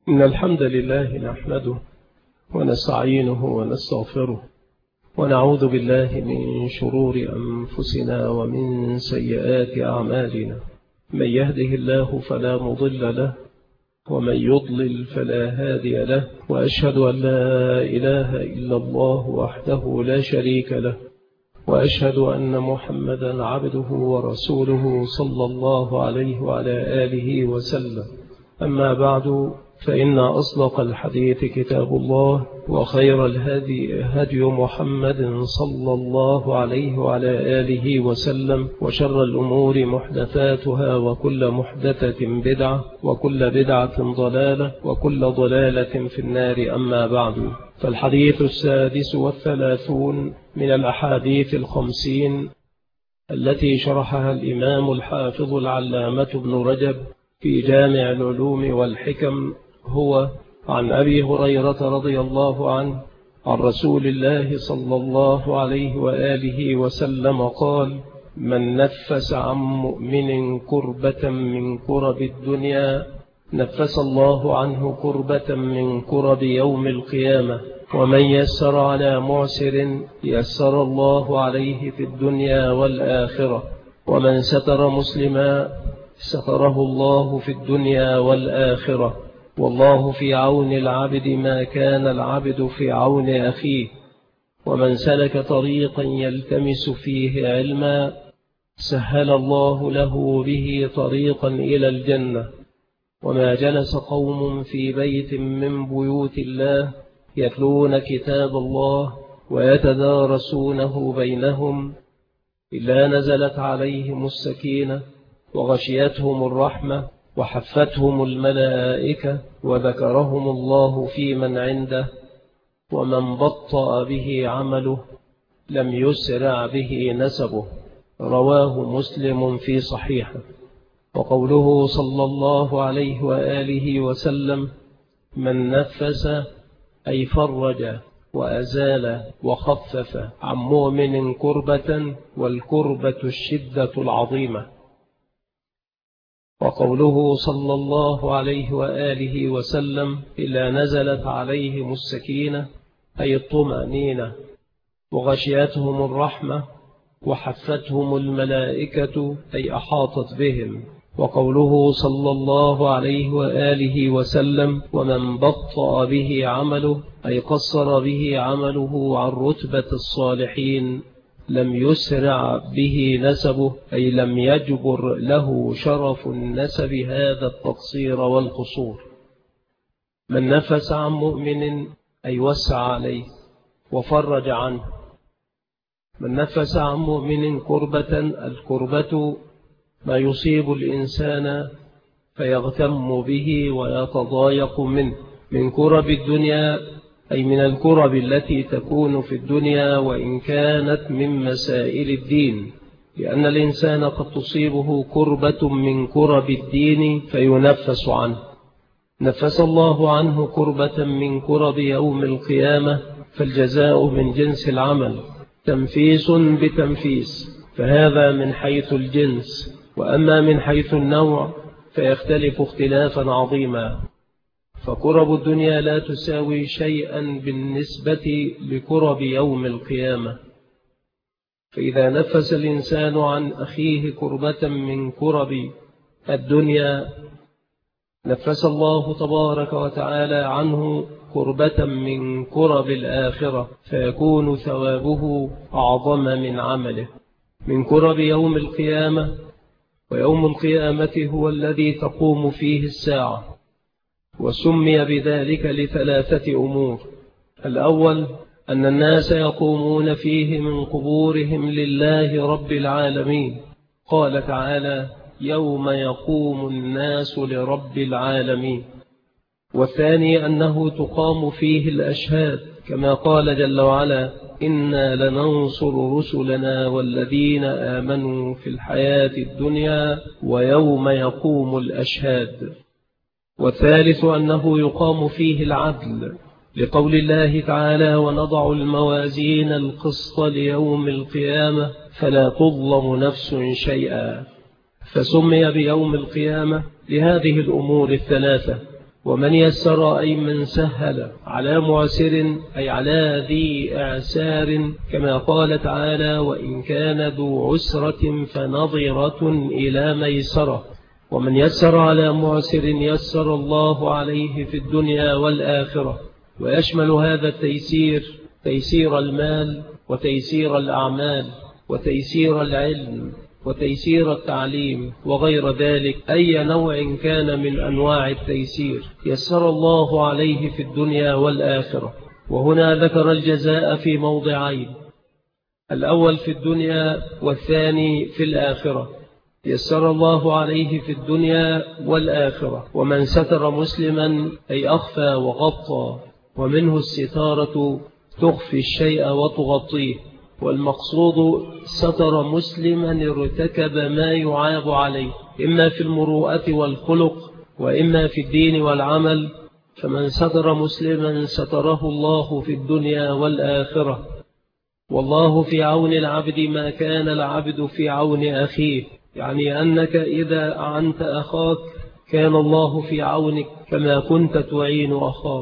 إن الحمد لله نحمده ونستعينه ونستغفره ونعوذ بالله من شرور أنفسنا ومن سيئات أعمالنا. من يهده الله فلا مضل له ومن يضلل فلا هادي له، وأشهد أن لا إله إلا الله وحده لا شريك له، وأشهد أن محمدا عبده ورسوله صلى الله عليه وعلى آله وسلم. أما بعد، فإن أصدق الحديث كتاب الله، وخير الهدي هدي محمد صلى الله عليه وعلى آله وسلم، وشر الأمور محدثاتها، وكل محدثة بدعة، وكل بدعة ضلالة، وكل ضلالة في النار. أما بعد، فالحديث 36 من الأحاديث 50 التي شرحها الإمام الحافظ العلامة ابن رجب في جامع العلوم والحكم هو عن أبي هريرة رضي الله عنه عن رسول الله صلى الله عليه وآله وسلم قال: من نفس عن مؤمن كربة من كرب الدنيا نفس الله عنه كربة من كرب يوم القيامة، ومن يسر على معسر يسر الله عليه في الدنيا والآخرة، ومن ستر مسلما ستره الله في الدنيا والآخرة، والله في عون العبد ما كان العبد في عون أخيه، ومن سلك طريقا يلتمس فيه علما سهل الله له به طريقا إلى الجنة. وما جلس قوم في بيت من بيوت الله يتلون كتاب الله ويتدارسونه بينهم إلا نزلت عليهم السكينة وغشيتهم الرحمة وحفتهم الملائكة وذكرهم الله في من عنده، ومن بطأ به عمله لم يسرع به نسبه. رواه مسلم في صحيحه. وقوله صلى الله عليه وآله وسلم: من نفس أي فرج وأزال وخفف عن مؤمن كربة، والكربة الشدة العظيمة. وقوله صلى الله عليه وآله وسلم: إلا نزلت عليهم السكينة أي الطمأنينة، وغشيتهم الرحمة وحفتهم الملائكة أي أحاطت بهم. وقوله صلى الله عليه وآله وسلم: ومن بطأ به عمله أي قصر به عمله عن رتبة الصالحين لم يسرع به نسبه أي لم يجبر له شرف النسب هذا التقصير والقصور. من نفس عن مؤمن أي وسع عليه وفرج عنه. من نفس عن مؤمن كربة، الكربة ما يصيب الإنسان فيغتم به ويتضايق منه. من كرب الدنيا أي من الكرب التي تكون في الدنيا، وإن كانت من مسائل الدين، لأن الإنسان قد تصيبه كربة من كرب الدين فينفس عنه. نفس الله عنه كربة من كرب يوم القيامة، فالجزاء من جنس العمل، تنفيس بتنفيس، فهذا من حيث الجنس. وأما من حيث النوع فيختلف اختلافا عظيما، فكرب الدنيا لا تساوي شيئا بالنسبة لكرب يوم القيامة. فإذا نفس الإنسان عن أخيه كربة من كرب الدنيا نفس الله تبارك وتعالى عنه كربة من كرب الآخرة، فيكون ثوابه أعظم من عمله. من كرب يوم القيامة، ويوم القيامة هو الذي تقوم فيه الساعة، وسمي بذلك لثلاثة أمور: الأول أن الناس يقومون فيه من قبورهم لله رب العالمين، قال تعالى: يوم يقوم الناس لرب العالمين. والثاني أنه تقام فيه الأشهاد، كما قال جل وعلا: إنا لننصر رسلنا والذين آمنوا في الحياة الدنيا ويوم يقوم الأشهاد. والثالث أنه يقام فيه العدل، لقول الله تعالى: ونضع الموازين القسط ليوم القيامة فلا تظلم نفس شيئا. فسمي بيوم القيامة لهذه الأمور الثلاثة، ومن يسر أي من سهل، على معسر أي على ذي إعسار، كما قال تعالى: وإن كان ذو عسرة فنظرة إلى ميسرة. ومن يسر على معسر يسر الله عليه في الدنيا والآخرة. ويشمل هذا التيسير تيسير المال، وتيسير الأعمال، وتيسير العلم، وتيسير التعليم، وغير ذلك. أي نوع كان من أنواع التيسير يسر الله عليه في الدنيا والآخرة. وهنا ذكر الجزاء في موضعين: الأول في الدنيا، والثاني في الآخرة. يسر الله عليه في الدنيا والآخرة. ومن ستر مسلما أي أخفى وغطى، ومنه الستارة تخفي الشيء وتغطيه. والمقصود ستر مسلما ارتكب ما يعاب عليه، إما في المروءة والخلق، وإما في الدين والعمل. فمن ستر مسلما ستره الله في الدنيا والآخرة. والله في عون العبد ما كان العبد في عون أخيه، يعني أنك إذا أعنت أخاك كان الله في عونك كما كنت تعين أخاك.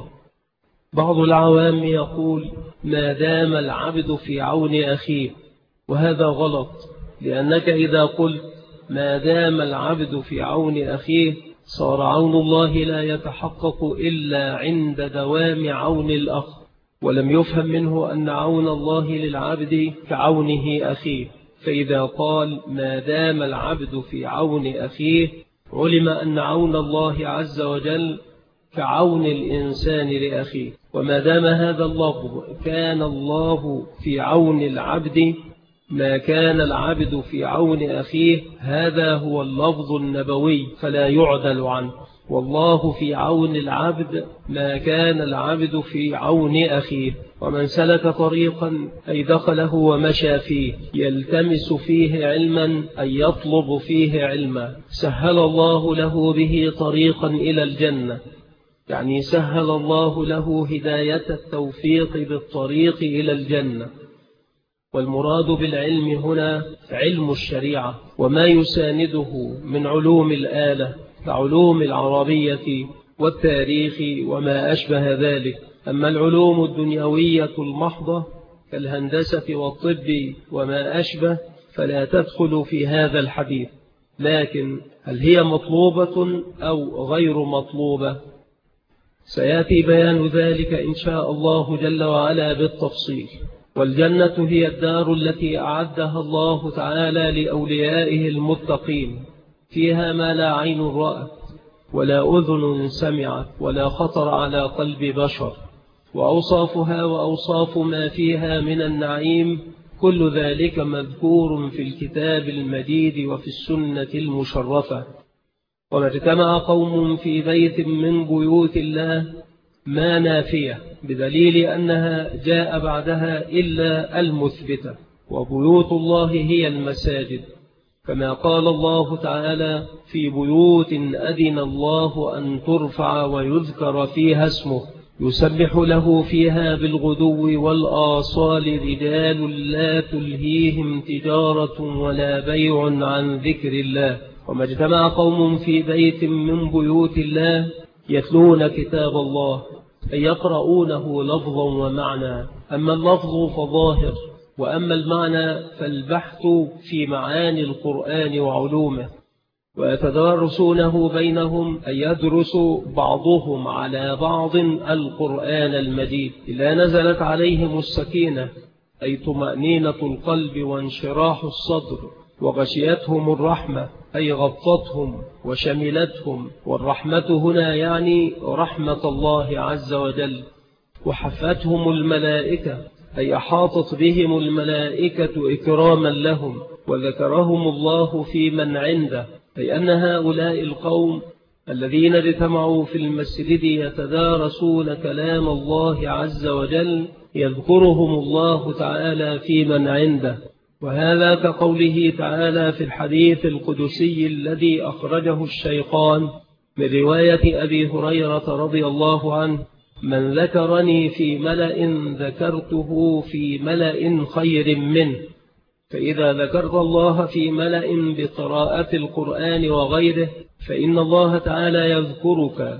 بعض العوام يقول: ما دام العبد في عون أخيه، وهذا غلط، لأنك إذا قلت ما دام العبد في عون أخيه صار عون الله لا يتحقق إلا عند دوام عون الأخ، ولم يفهم منه أن عون الله للعبد كعونه أخيه. فإذا قال ما دام العبد في عون أخيه علم أن عون الله عز وجل كعون الإنسان لأخيه. وما دام هذا اللفظ كان الله في عون العبد ما كان العبد في عون أخيه، هذا هو اللفظ النبوي فلا يعدل عنه. والله في عون العبد ما كان العبد في عون أخيه. ومن سلك طريقا أي دخله ومشى فيه يلتمس فيه علما أي يطلب فيه علما، سهل الله له به طريقا إلى الجنة، يعني سهل الله له هداية التوفيق بالطريق إلى الجنة. والمراد بالعلم هنا علم الشريعة وما يسانده من علوم الآلة كعلوم العربية والتاريخ وما أشبه ذلك. أما العلوم الدنيوية المحضة كالهندسة والطب وما أشبه فلا تدخل في هذا الحديث. لكن هل هي مطلوبة أو غير مطلوبة؟ سيأتي بيان ذلك إن شاء الله جل وعلا بالتفصيل. والجنة هي الدار التي أعدها الله تعالى لأوليائه المتقين، فيها ما لا عين رأت ولا أذن سمعت ولا خطر على قلب بشر. وأوصافها وأوصاف ما فيها من النعيم كل ذلك مذكور في الكتاب المجيد وفي السنة المشرفة. وما اجتمع قوم في بيت من بيوت الله ما نافية، بدليل أنها جاء بعدها إلا المثبتة. وبيوت الله هي المساجد، كما قال الله تعالى: في بيوت أذن الله أن ترفع ويذكر فيها اسمه يسبح له فيها بالغدو والآصال رجال لا تلهيهم تجارة ولا بيع عن ذكر الله. وما اجتمع قوم في بيت من بيوت الله يتلون كتاب الله أي يقرؤونه لفظا ومعنى. أما اللفظ فظاهر، وأما المعنى فالبحث في معاني القرآن وعلومه، ويتدارسونه بينهم أي يدرس بعضهم على بعض القرآن المجيد إلا نزلت عليهم السكينة أي طمأنينة القلب وانشراح الصدر، وغشيتهم الرحمة أي غطتهم وشملتهم. والرحمة هنا يعني رحمة الله عز وجل. وحفتهم الملائكة أي أحاطت بهم الملائكة إكراما لهم، وذكرهم الله في من عنده، أي أن هؤلاء القوم الذين اجتمعوا في المسجد يتدارسون كلام الله عز وجل يذكرهم الله تعالى في من عنده. وهذا كقوله تعالى في الحديث القدسي الذي أخرجه الشيخان من رواية أبي هريرة رضي الله عنه: من ذكرني في ملأ ذكرته في ملأ خير منه. فإذا ذكرت الله في ملأ بقراءة القرآن وغيره فإن الله تعالى يذكرك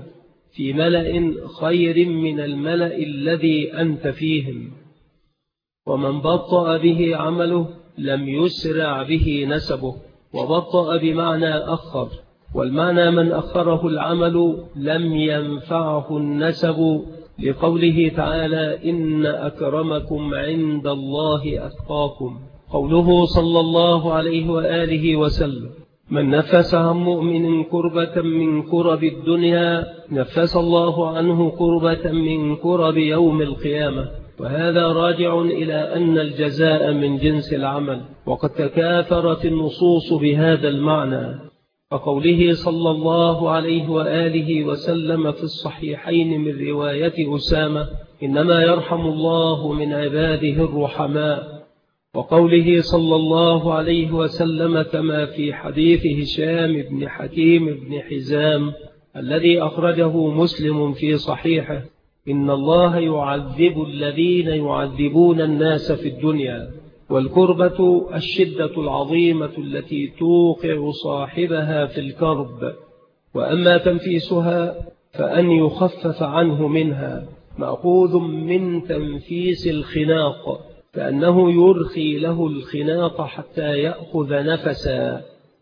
في ملأ خير من الملأ الذي أنت فيهم. ومن بطأ به عمله لم يسرع به نسبه. وبطأ بمعنى أخر، والمعنى من أخره العمل لم ينفعه النسب، لقوله تعالى إن أكرمكم عند الله أتقاكم. قوله صلى الله عليه وآله وسلم من نفس عن مؤمن كربة من كرب الدنيا نفس الله عنه كربة من كرب يوم القيامة. وهذا راجع إلى أن الجزاء من جنس العمل، وقد تكاثرت النصوص بهذا المعنى، فقوله صلى الله عليه وآله وسلم في الصحيحين من رواية أسامة إنما يرحم الله من عباده الرحماء، وقوله صلى الله عليه وسلم كما في حديث هشام بن حكيم بن حزام الذي أخرجه مسلم في صحيحه إن الله يعذب الذين يعذبون الناس في الدنيا. والكربة الشدة العظيمة التي توقع صاحبها في الكرب، وأما تنفيسها فأن يخفف عنه منها، مأخوذ من تنفيس الخناق، كأنه يرخي له الخناق حتى يأخذ نفسا.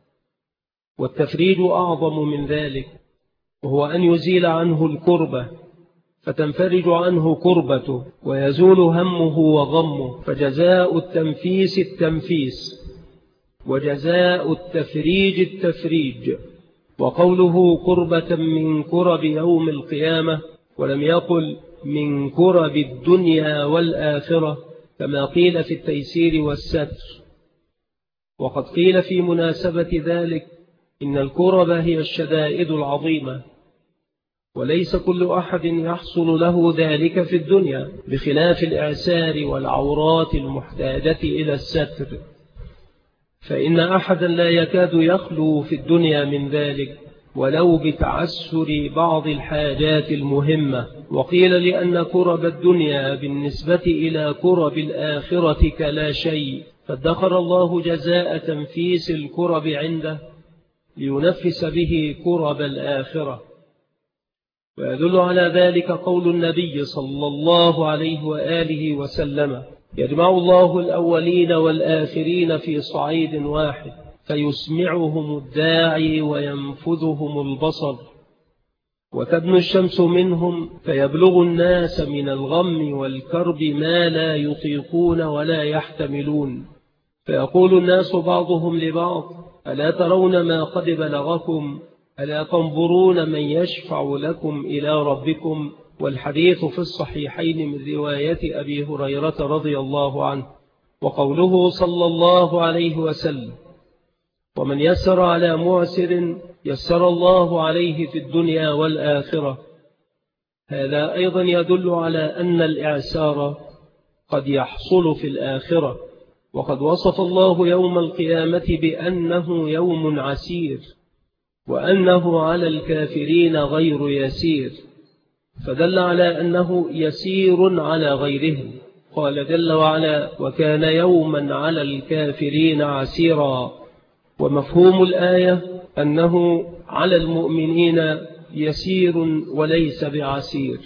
والتفريج أعظم من ذلك، وهو أن يزيل عنه الكربة فتنفرج عنه كربته ويزول همه وغمه، فجزاء التنفيس التنفيس، وجزاء التفريج التفريج. وقوله كربة من كرب يوم القيامة، ولم يقل من كرب الدنيا والآخرة كما قيل في التيسير والستر. وقد قيل في مناسبة ذلك إن الكرب هي الشدائد العظيمة، وليس كل أحد يحصل له ذلك في الدنيا، بخلاف الإعسار والعورات المحتاجة إلى الستر، فإن أحدا لا يكاد يخلو في الدنيا من ذلك ولو بتعسر بعض الحاجات المهمة. وقيل لأن كرب الدنيا بالنسبة إلى كرب الآخرة كلا شيء، فادخر الله جزاء تنفيس الكرب عنده لينفس به كرب الآخرة. ويدل على ذلك قول النبي صلى الله عليه وآله وسلم يجمع الله الأولين والآخرين في صعيد واحد فيسمعهم الداعي وينفذهم البصر، وتدنو الشمس منهم فيبلغ الناس من الغم والكرب ما لا يطيقون ولا يحتملون، فيقول الناس بعضهم لبعض ألا ترون ما قد بلغكم؟ ألا تنظرون من يشفع لكم إلى ربكم؟ والحديث في الصحيحين من رواية أبي هريرة رضي الله عنه. وقوله صلى الله عليه وسلم ومن يسر على معسر يسر الله عليه في الدنيا والآخرة، هذا أيضا يدل على أن الإعسار قد يحصل في الآخرة. وقد وصف الله يوم القيامة بأنه يوم عسير، وأنه على الكافرين غير يسير، فدل على أنه يسير على غيرهم. قال جل وعلا وكان يوما على الكافرين عسيرا. ومفهوم الآية أنه على المؤمنين يسير وليس بعسير.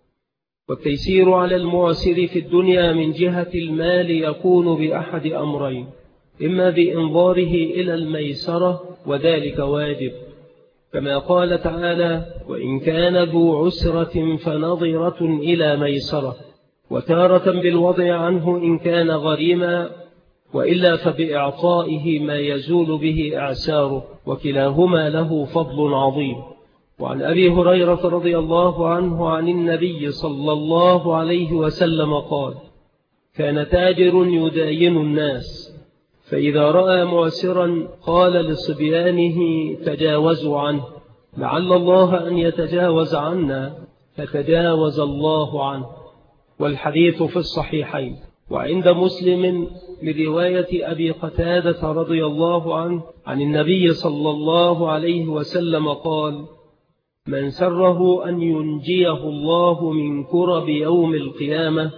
والتيسير على المعسر في الدنيا من جهة المال يكون بأحد أمرين، إما بإنظاره إلى الميسرة وذلك واجب، كما قال تعالى وإن كان ذو عسرة فنظرة إلى ميسرة، وتارة بالوضع عنه إن كان غريما، وإلا فبإعطائه ما يزول به إعساره، وكلاهما له فضل عظيم. وعن أبي هريرة رضي الله عنه عن النبي صلى الله عليه وسلم قال كان تاجر يداين الناس، فإذا رأى معسرا قال لصبيانه تجاوزوا عنه لعل الله أن يتجاوز عنا، فتجاوز الله عنه. والحديث في الصحيحين. وعند مسلم لرواية أبي قتادة رضي الله عنه عن النبي صلى الله عليه وسلم قال من سره أن ينجيه الله من كرب يوم القيامة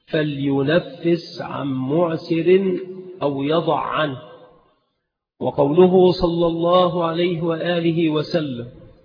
فلينفس عن معسر أو يضع عنه. وقوله صلى الله عليه وآله وسلم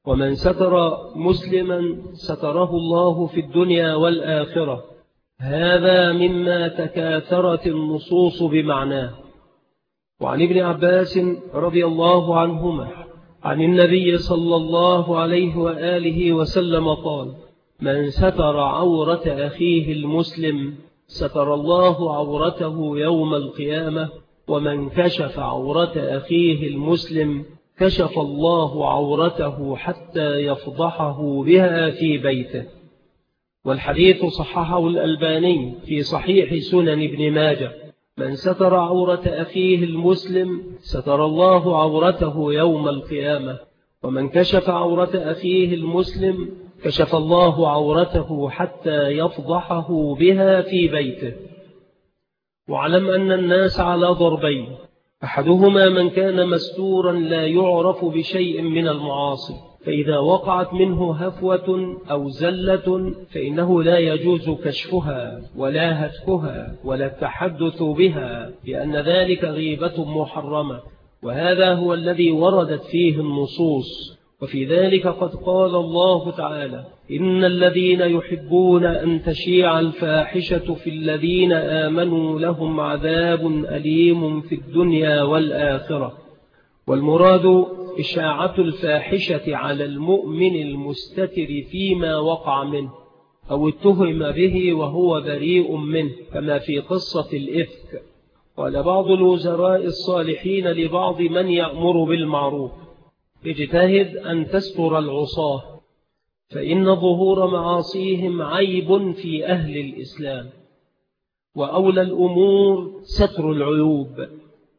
ومن ستر مسلما ستره الله في الدنيا والآخرة. هذا مما تكاثرت النصوص بمعناه. وعن ابن عباس رضي الله عنهما عن النبي صلى الله عليه وآله وسلم قال: من ستر عورة أخيه المسلم ستر الله عورته يوم القيامة، ومن كشف عورة أخيه المسلم كشف الله عورته حتى يفضحه بها في بيته. والحديث صححه الألباني في صحيح سنن ابن ماجه: من ستر عورة أخيه المسلم ستر الله عورته يوم القيامة، ومن كشف عورة أخيه المسلم كشف الله عورته حتى يفضحه بها في بيته. واعلم أن الناس على ضربين: أحدهما من كان مستورا لا يعرف بشيء من المعاصي، فإذا وقعت منه هفوة أو زلة فإنه لا يجوز كشفها ولا هتكها ولا التحدث بها، لأن ذلك غيبة محرمة، وهذا هو الذي وردت فيه النصوص. وفي ذلك قد قال الله تعالى: إن الذين يحبون أن تشيع الفاحشة في الذين آمنوا لهم عذاب أليم في الدنيا والآخرة. والمراد إشاعة الفاحشة على المؤمن المستتر فيما وقع منه أو اتهم به وهو بريء منه، كما في قصة الإفك. قال بعض الوزراء الصالحين لبعض من يأمر بالمعروف: اجتهد أن تستر العصاة، فإن ظهور معاصيهم عيب في أهل الإسلام، وأولى الأمور ستر العيوب.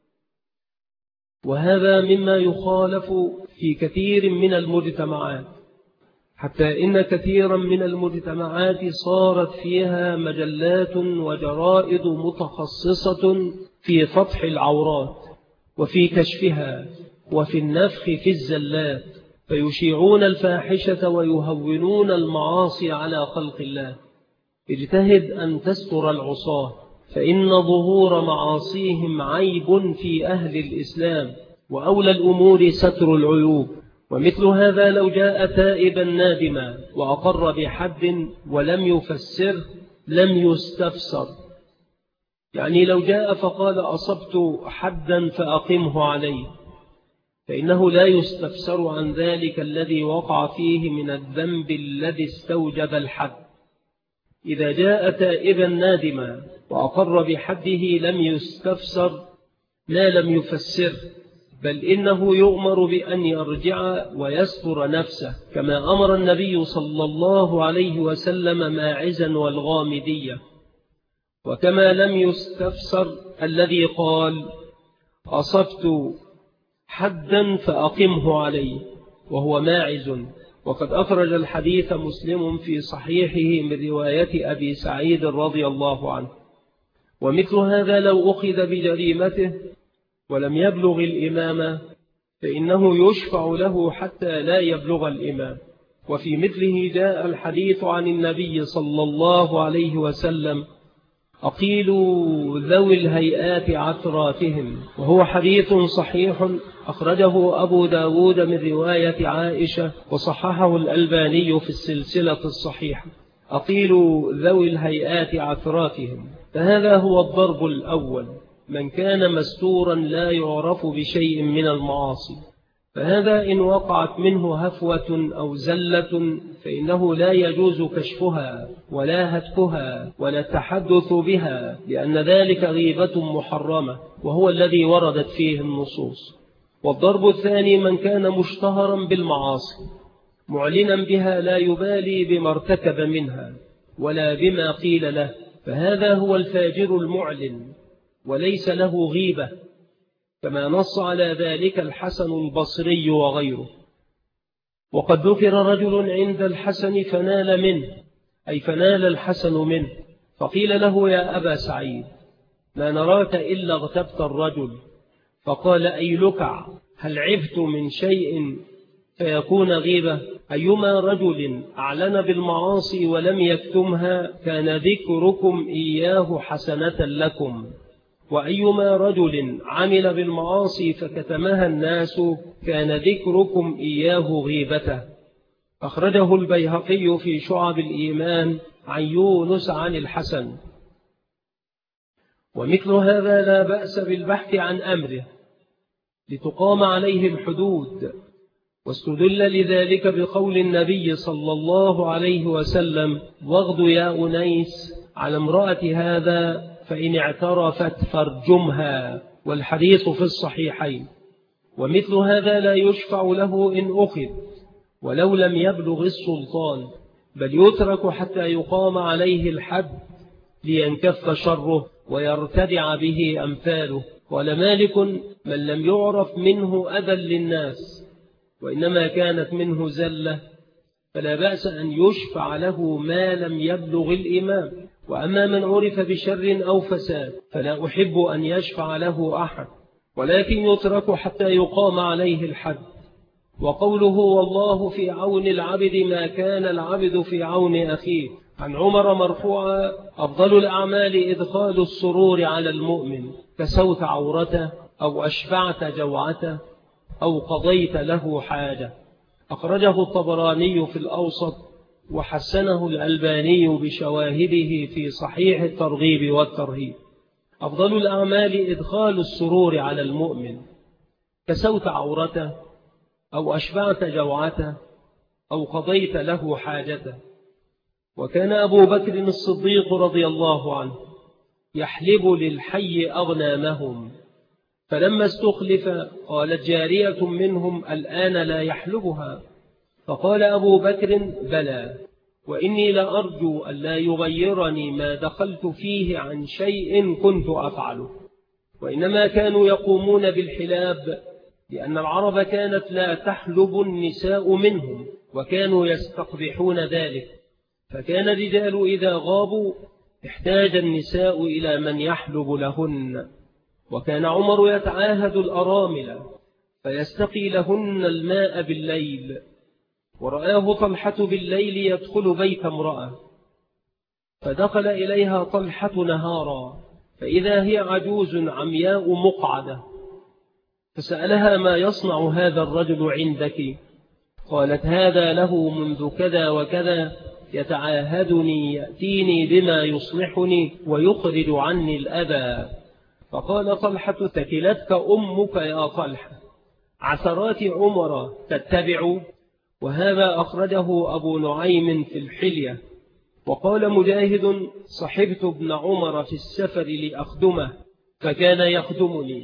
وهذا مما يخالف في كثير من المجتمعات، حتى إن كثيرا من المجتمعات صارت فيها مجلات وجرائد متخصصة في فتح العورات وفي كشفها وفي النفخ في الزلات، فيشيعون الفاحشة ويهونون المعاصي على خلق الله. اجتهد أن تستر العصاة، فإن ظهور معاصيهم عيب في أهل الإسلام، وأولى الأمور ستر العيوب. ومثل هذا لو جاء تائبا نادما وأقر بحد ولم يفسر لم يستفسر. يعني لو جاء فقال: أصبت حدا فأقمه عليه، فإنه لا يستفسر عن ذلك الذي وقع فيه من الذنب الذي استوجب الحد. إذا جاء تائبا نادما وأقر بحده لم يستفسر ما لم يفسر، بل إنه يؤمر بأن يرجع ويستر نفسه، كما أمر النبي صلى الله عليه وسلم ماعزا والغامدية. وكما لم يستفسر الذي قال: أصبت حدا فأقمه عليه، وهو ماعز. وقد أخرج الحديث مسلم في صحيحه من رواية أبي سعيد رضي الله عنه. ومثل هذا لو أخذ بجريمته ولم يبلغ الإمام فإنه يشفع له حتى لا يبلغ الإمام. وفي مثله جاء الحديث عن النبي صلى الله عليه وسلم: أقيلوا ذوي الهيئات عثراتهم، وهو حديث صحيح أخرجه أبو داود من رواية عائشة، وصححه الألباني في السلسلة الصحيحة. أقيلوا ذوي الهيئات عثراتهم، فهذا هو الضرب الأول: من كان مستورا لا يعرف بشيء من المعاصي، فهذا إن وقعت منه هفوة أو زلة فإنه لا يجوز كشفها ولا هتكها ولا التحدث بها، لأن ذلك غيبة محرمة، وهو الذي وردت فيه النصوص. والضرب الثاني: من كان مشتهرا بالمعاصي معلنا بها لا يبالي بما ارتكب منها ولا بما قيل له، فهذا هو الفاجر المعلن وليس له غيبة، كما نص على ذلك الحسن البصري وغيره. وقد ذكر رجل عند الحسن فنال منه، أي فنال الحسن منه، فقيل له: يا أبا سعيد، ما نراك إلا اغتبت الرجل. فقال: أي لكع، هل عبت من شيء فيكون غيبة؟ أيما رجل أعلن بالمعاصي ولم يكتمها كان ذكركم إياه حسنة لكم، وأيما رجل عمل بالمعاصي فكتمها الناس كان ذكركم إياه غيبته. أخرجه البيهقي في شعب الإيمان عن يونس عن الحسن. ومثل هذا لا بأس بالبحث عن أمره لتقام عليه الحدود، واستدل لذلك بقول النبي صلى الله عليه وسلم: واغد يا أنيس على امرأة هذا فإن اعترفت فارجمها، والحديث في الصحيحين. ومثل هذا لا يشفع له إن أخذ ولو لم يبلغ السلطان، بل يترك حتى يقام عليه الحد لينكف شره ويرتدع به أمثاله. قال مالك: من لم يعرف منه أذى للناس وإنما كانت منه زلة فلا بأس أن يشفع له ما لم يبلغ الإمام. وأما من عرف بشر أو فساد فلا أحب أن يشفع له أحد، ولكن يترك حتى يقام عليه الحد. وقوله: والله في عون العبد ما كان العبد في عون أخيه، عن عمر مرفوعا: أفضل الأعمال إدخال السرور على المؤمن، كسوت عورته أو أشفعت جوعته أو قضيت له حاجة. أخرجه الطبراني في الأوسط وحسنه الألباني بشواهده في صحيح الترغيب والترهيب. أفضل الأعمال إدخال السرور على المؤمن، كسوت عورته أو أشفعت جوعته أو قضيت له حاجته. وكان أبو بكر الصديق رضي الله عنه يحلب للحي أغنامهم، فلما استخلف قالت جارية منهم: الآن لا يحلبها؟ فقال أبو بكر: بلى، وإني لأرجو أن لا يغيرني ما دخلت فيه عن شيء كنت أفعله. وإنما كانوا يقومون بالحلاب لأن العرب كانت لا تحلب النساء منهم، وكانوا يستقبحون ذلك، فكان الرجال إذا غابوا احتاج النساء إلى من يحلب لهن. وكان عمر يتعاهد الأرامل فيستقي لهن الماء بالليل، ورآه طلحة بالليل يدخل بيت امرأة، فدخل إليها طلحة نهارا فإذا هي عجوز عمياء مقعدة، فسألها: ما يصنع هذا الرجل عندك؟ قالت: هذا له منذ كذا وكذا يتعاهدني، يأتيني بما يصلحني ويخرج عني الأذى. فقال طلحة: تكلتك أمك يا طلحة، عثرات عمر تتبع. وهذا أخرجه أبو نعيم في الحلية. وقال مجاهد: صحبت ابن عمر في السفر لأخدمه فكان يخدمني.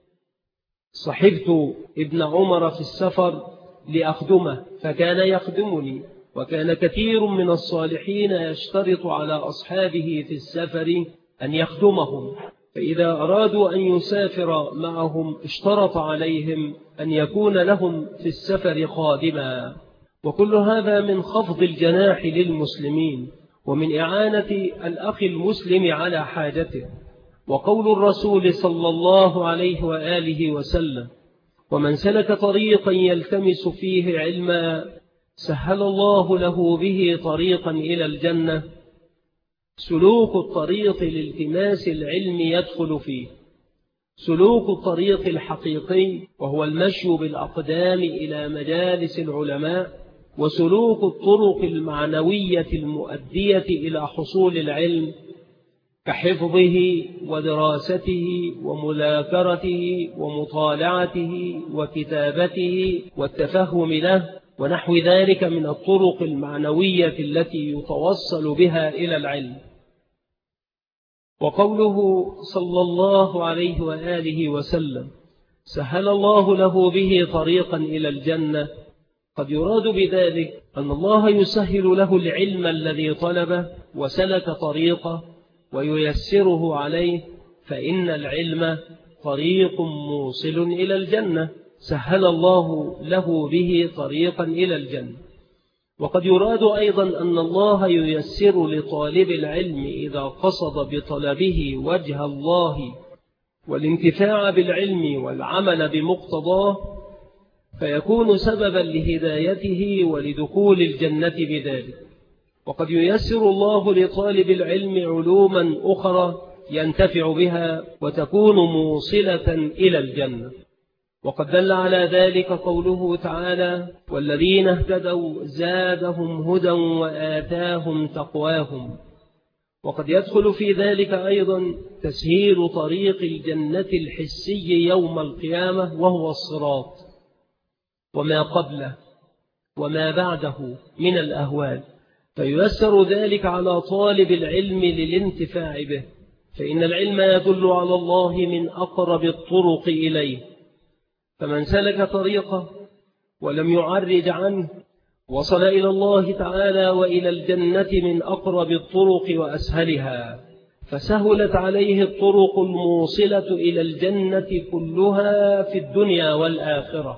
صحبت ابن عمر في السفر لأخدمه فكان يخدمني. وكان كثير من الصالحين يشترط على أصحابه في السفر أن يخدمهم، فإذا أرادوا أن يسافر معهم اشترط عليهم أن يكون لهم في السفر خادما. وكل هذا من خفض الجناح للمسلمين ومن إعانة الأخ المسلم على حاجته. وقول الرسول صلى الله عليه وآله وسلم: ومن سلك طريقا يلتمس فيه علما سهل الله له به طريقا إلى الجنة. سلوك الطريق لالتماس العلم يدخل فيه سلوك الطريق الحقيقي، وهو المشي بالأقدام إلى مجالس العلماء، وسلوك الطرق المعنوية المؤدية إلى حصول العلم، كحفظه ودراسته ومذاكرته ومطالعته وكتابته والتفهم له ونحو ذلك من الطرق المعنوية التي يتوصل بها إلى العلم. وقوله صلى الله عليه وآله وسلم: سهل الله له به طريقا إلى الجنة، قد يراد بذلك أن الله يسهل له العلم الذي طلبه وسلك طريقه وييسره عليه، فإن العلم طريق موصل إلى الجنة، سهل الله له به طريقا إلى الجنة. وقد يراد أيضا أن الله ييسر لطالب العلم إذا قصد بطلبه وجه الله والانتفاع بالعلم والعمل بمقتضاه، فيكون سببا لهدايته ولدخول الجنة بذلك. وقد ييسر الله لطالب العلم علوما أخرى ينتفع بها وتكون موصلة إلى الجنة. وقد دل على ذلك قوله تعالى: والذين اهتدوا زادهم هدى وآتاهم تقواهم. وقد يدخل في ذلك أيضا تسهيل طريق الجنة الحسي يوم القيامة، وهو الصراط وما قبله وما بعده من الأهوال، فييسر ذلك على طالب العلم للانتفاع به، فإن العلم يدل على الله من أقرب الطرق إليه، فمن سلك طريقه ولم يعرج عنه وصل إلى الله تعالى وإلى الجنة من أقرب الطرق وأسهلها، فسهلت عليه الطرق الموصلة إلى الجنة كلها في الدنيا والآخرة.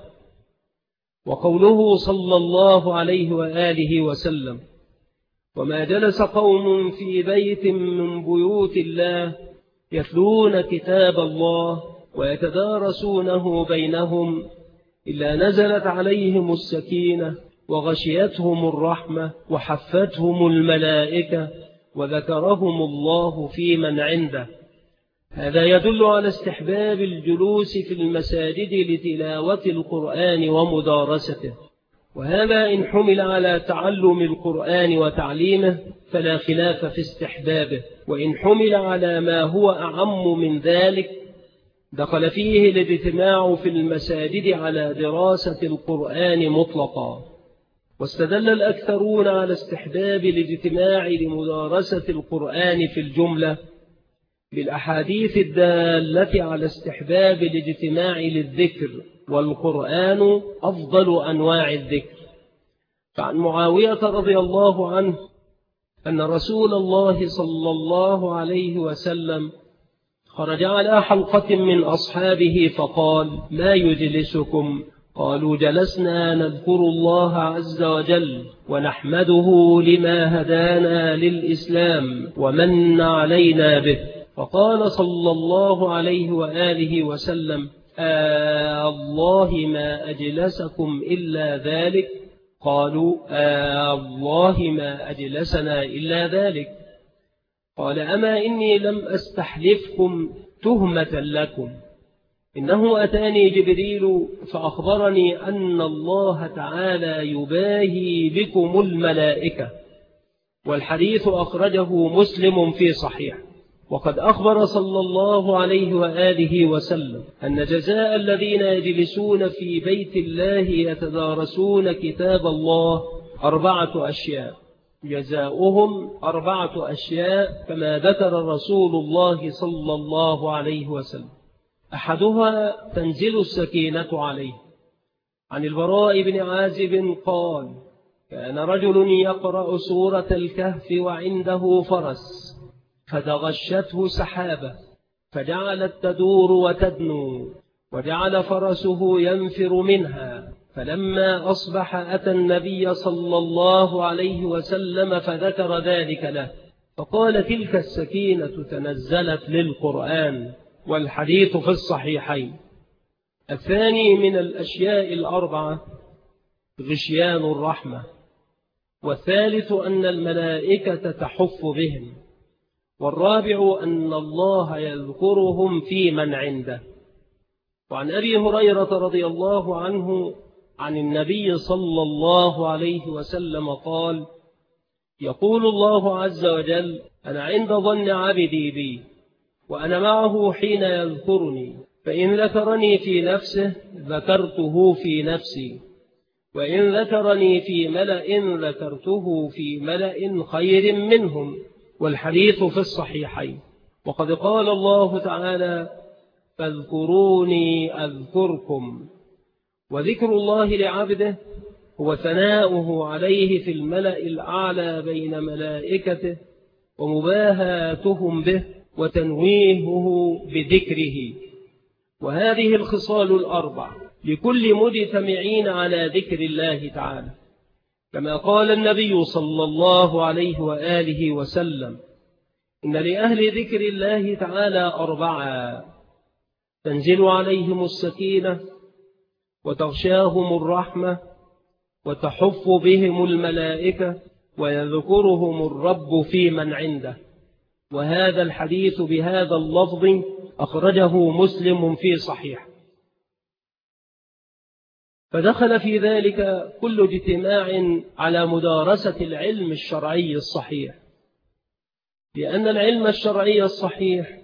وقوله صلى الله عليه وآله وسلم: وما جلس قوم في بيت من بيوت الله يتلون كتاب الله ويتدارسونه بينهم إلا نزلت عليهم السكينة وغشيتهم الرحمة وحفتهم الملائكة وذكرهم الله في من عنده. هذا يدل على استحباب الجلوس في المساجد لتلاوة القرآن ومدارسته، وهذا إن حمل على تعلم القرآن وتعليمه فلا خلاف في استحبابه، وإن حمل على ما هو أعم من ذلك دخل فيه الاجتماع في المساجد على دراسة القرآن مطلقا. واستدل الأكثرون على استحباب الاجتماع لمدارسة القرآن في الجملة بالأحاديث الدالة على استحباب الاجتماع للذكر، والقرآن أفضل أنواع الذكر. فعن معاوية رضي الله عنه أن رسول الله صلى الله عليه وسلم خرج على حلقة من أصحابه فقال: ما يجلسكم؟ قالوا: جلسنا نذكر الله عز وجل ونحمده لما هدانا للإسلام ومن علينا به. فقال صلى الله عليه وآله وسلم: الله ما أجلسكم إلا ذلك؟ قالوا: الله ما أجلسنا إلا ذلك. قال: أما إني لم أستحلفكم تهمة لكم، إنه أتاني جبريل فأخبرني أن الله تعالى يباهي بكم الملائكة. والحديث أخرجه مسلم في صحيح. وقد أخبر صلى الله عليه وآله وسلم أن جزاء الذين يجلسون في بيت الله يتدارسون كتاب الله 4 أشياء، جزاؤهم 4 أشياء كما ذكر رسول الله صلى الله عليه وسلم. أحدها تنزل السكينة عليه. عن البراء بن عازب قال: كان رجل يقرأ سورة الكهف وعنده فرس، فتغشته سحابة فجعلت تدور وتدنو، وجعل فرسه ينفر منها، فلما أصبح أتى النبي صلى الله عليه وسلم فذكر ذلك له، فقال: تلك السكينة تنزلت للقرآن. والحديث في الصحيحين. الثاني من الأشياء 4 غشيان الرحمة. والثالث أن الملائكة تحف بهم. والرابع أن الله يذكرهم في من عنده. وعن أبي هريرة رضي الله عنه عن النبي صلى الله عليه وسلم قال: يقول الله عز وجل: أنا عند ظن عبدي بي، وأنا معه حين يذكرني، فإن ذكرني في نفسه ذكرته في نفسي، وإن ذكرني في ملأ ذكرته في ملأ خير منهم. والحديث في الصحيحين. وقد قال الله تعالى: فاذكروني أذكركم. وذكر الله لعبده هو ثناؤه عليه في الملأ الأعلى بين ملائكته، ومباهاتهم به، وتنويهه بذكره. وهذه الخصال 4 لكل مجتمعين على ذكر الله تعالى، كما قال النبي صلى الله عليه وآله وسلم: إن لأهل ذكر الله تعالى 4: تنزل عليهم السكينة، وتغشاهم الرحمة، وتحف بهم الملائكة، ويذكرهم الرب في من عنده. وهذا الحديث بهذا اللفظ أخرجه مسلم في صحيح. فدخل في ذلك كل اجتماع على مدارسة العلم الشرعي الصحيح، لأن العلم الشرعي الصحيح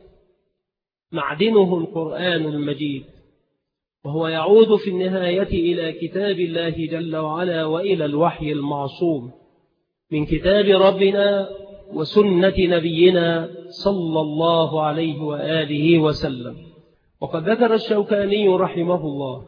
معدنه القرآن المجيد، وهو يعود في النهاية إلى كتاب الله جل وعلا وإلى الوحي المعصوم من كتاب ربنا وسنة نبينا صلى الله عليه وآله وسلم. وقد ذكر الشوكاني رحمه الله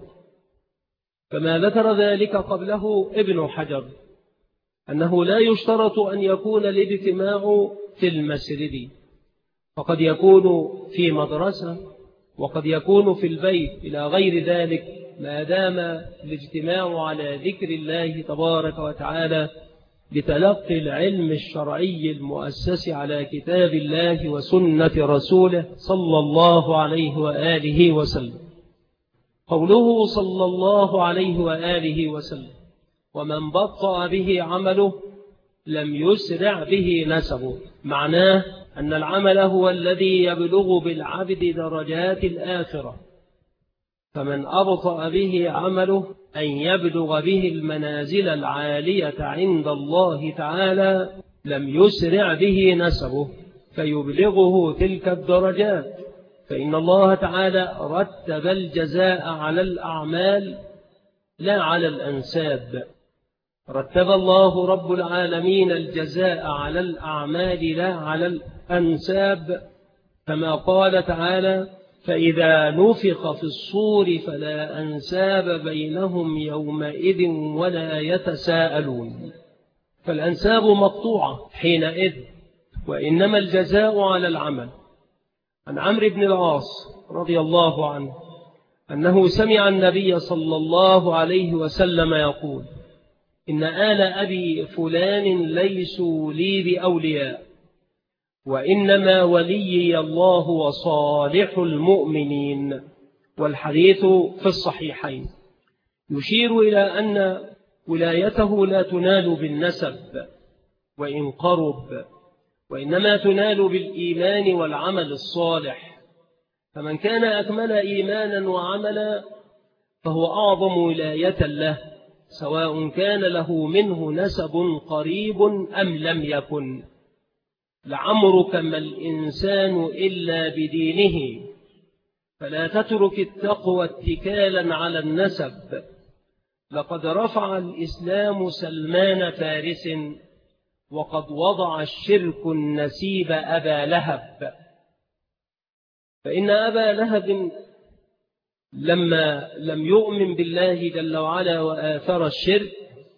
كما ذكر ذلك قبله ابن حجر أنه لا يشترط أن يكون الاجتماع في المسجد، فقد يكون في مدرسة وقد يكون في البيت إلى غير ذلك، ما دام الاجتماع على ذكر الله تبارك وتعالى بتلقي العلم الشرعي المؤسس على كتاب الله وسنة رسوله صلى الله عليه وآله وسلم. قوله صلى الله عليه وآله وسلم: ومن بطأ به عمله لم يسرع به نسبه، معناه أن العمل هو الذي يبلغ بالعبد درجات الآخرة، فمن أبطأ به عمله أن يبلغ به المنازل العالية عند الله تعالى لم يسرع به نسبه فيبلغه تلك الدرجات، فإن الله تعالى رتب الجزاء على الأعمال لا على الأنساب. رتب الله رب العالمين الجزاء على الأعمال لا على الأنساب، كما قال تعالى: فإذا نفخ في الصور فلا أنساب بينهم يومئذ ولا يتساءلون. فالأنساب مقطوعة حينئذ، وإنما الجزاء على العمل. عن عمرو بن العاص رضي الله عنه أنه سمع النبي صلى الله عليه وسلم يقول: إن آل أبي فلان ليسوا لي بأولياء، وإنما وليي الله وصالح المؤمنين. والحديث في الصحيحين، يشير إلى أن ولايته لا تنال بالنسب وإن قرب، وإنما تنال بالإيمان والعمل الصالح، فمن كان أكمل إيمانا وعملا فهو أعظم ولاية له، سواء كان له منه نسب قريب أم لم يكن. لعمرك ما الإنسان إلا بدينه، فلا تترك التقوى اتكالا على النسب. لقد رفع الإسلام سلمان فارس، وقد وضع الشرك النسيب أبا لهب. فإن أبا لهب لما لم يؤمن بالله جل وعلا وآثر الشرك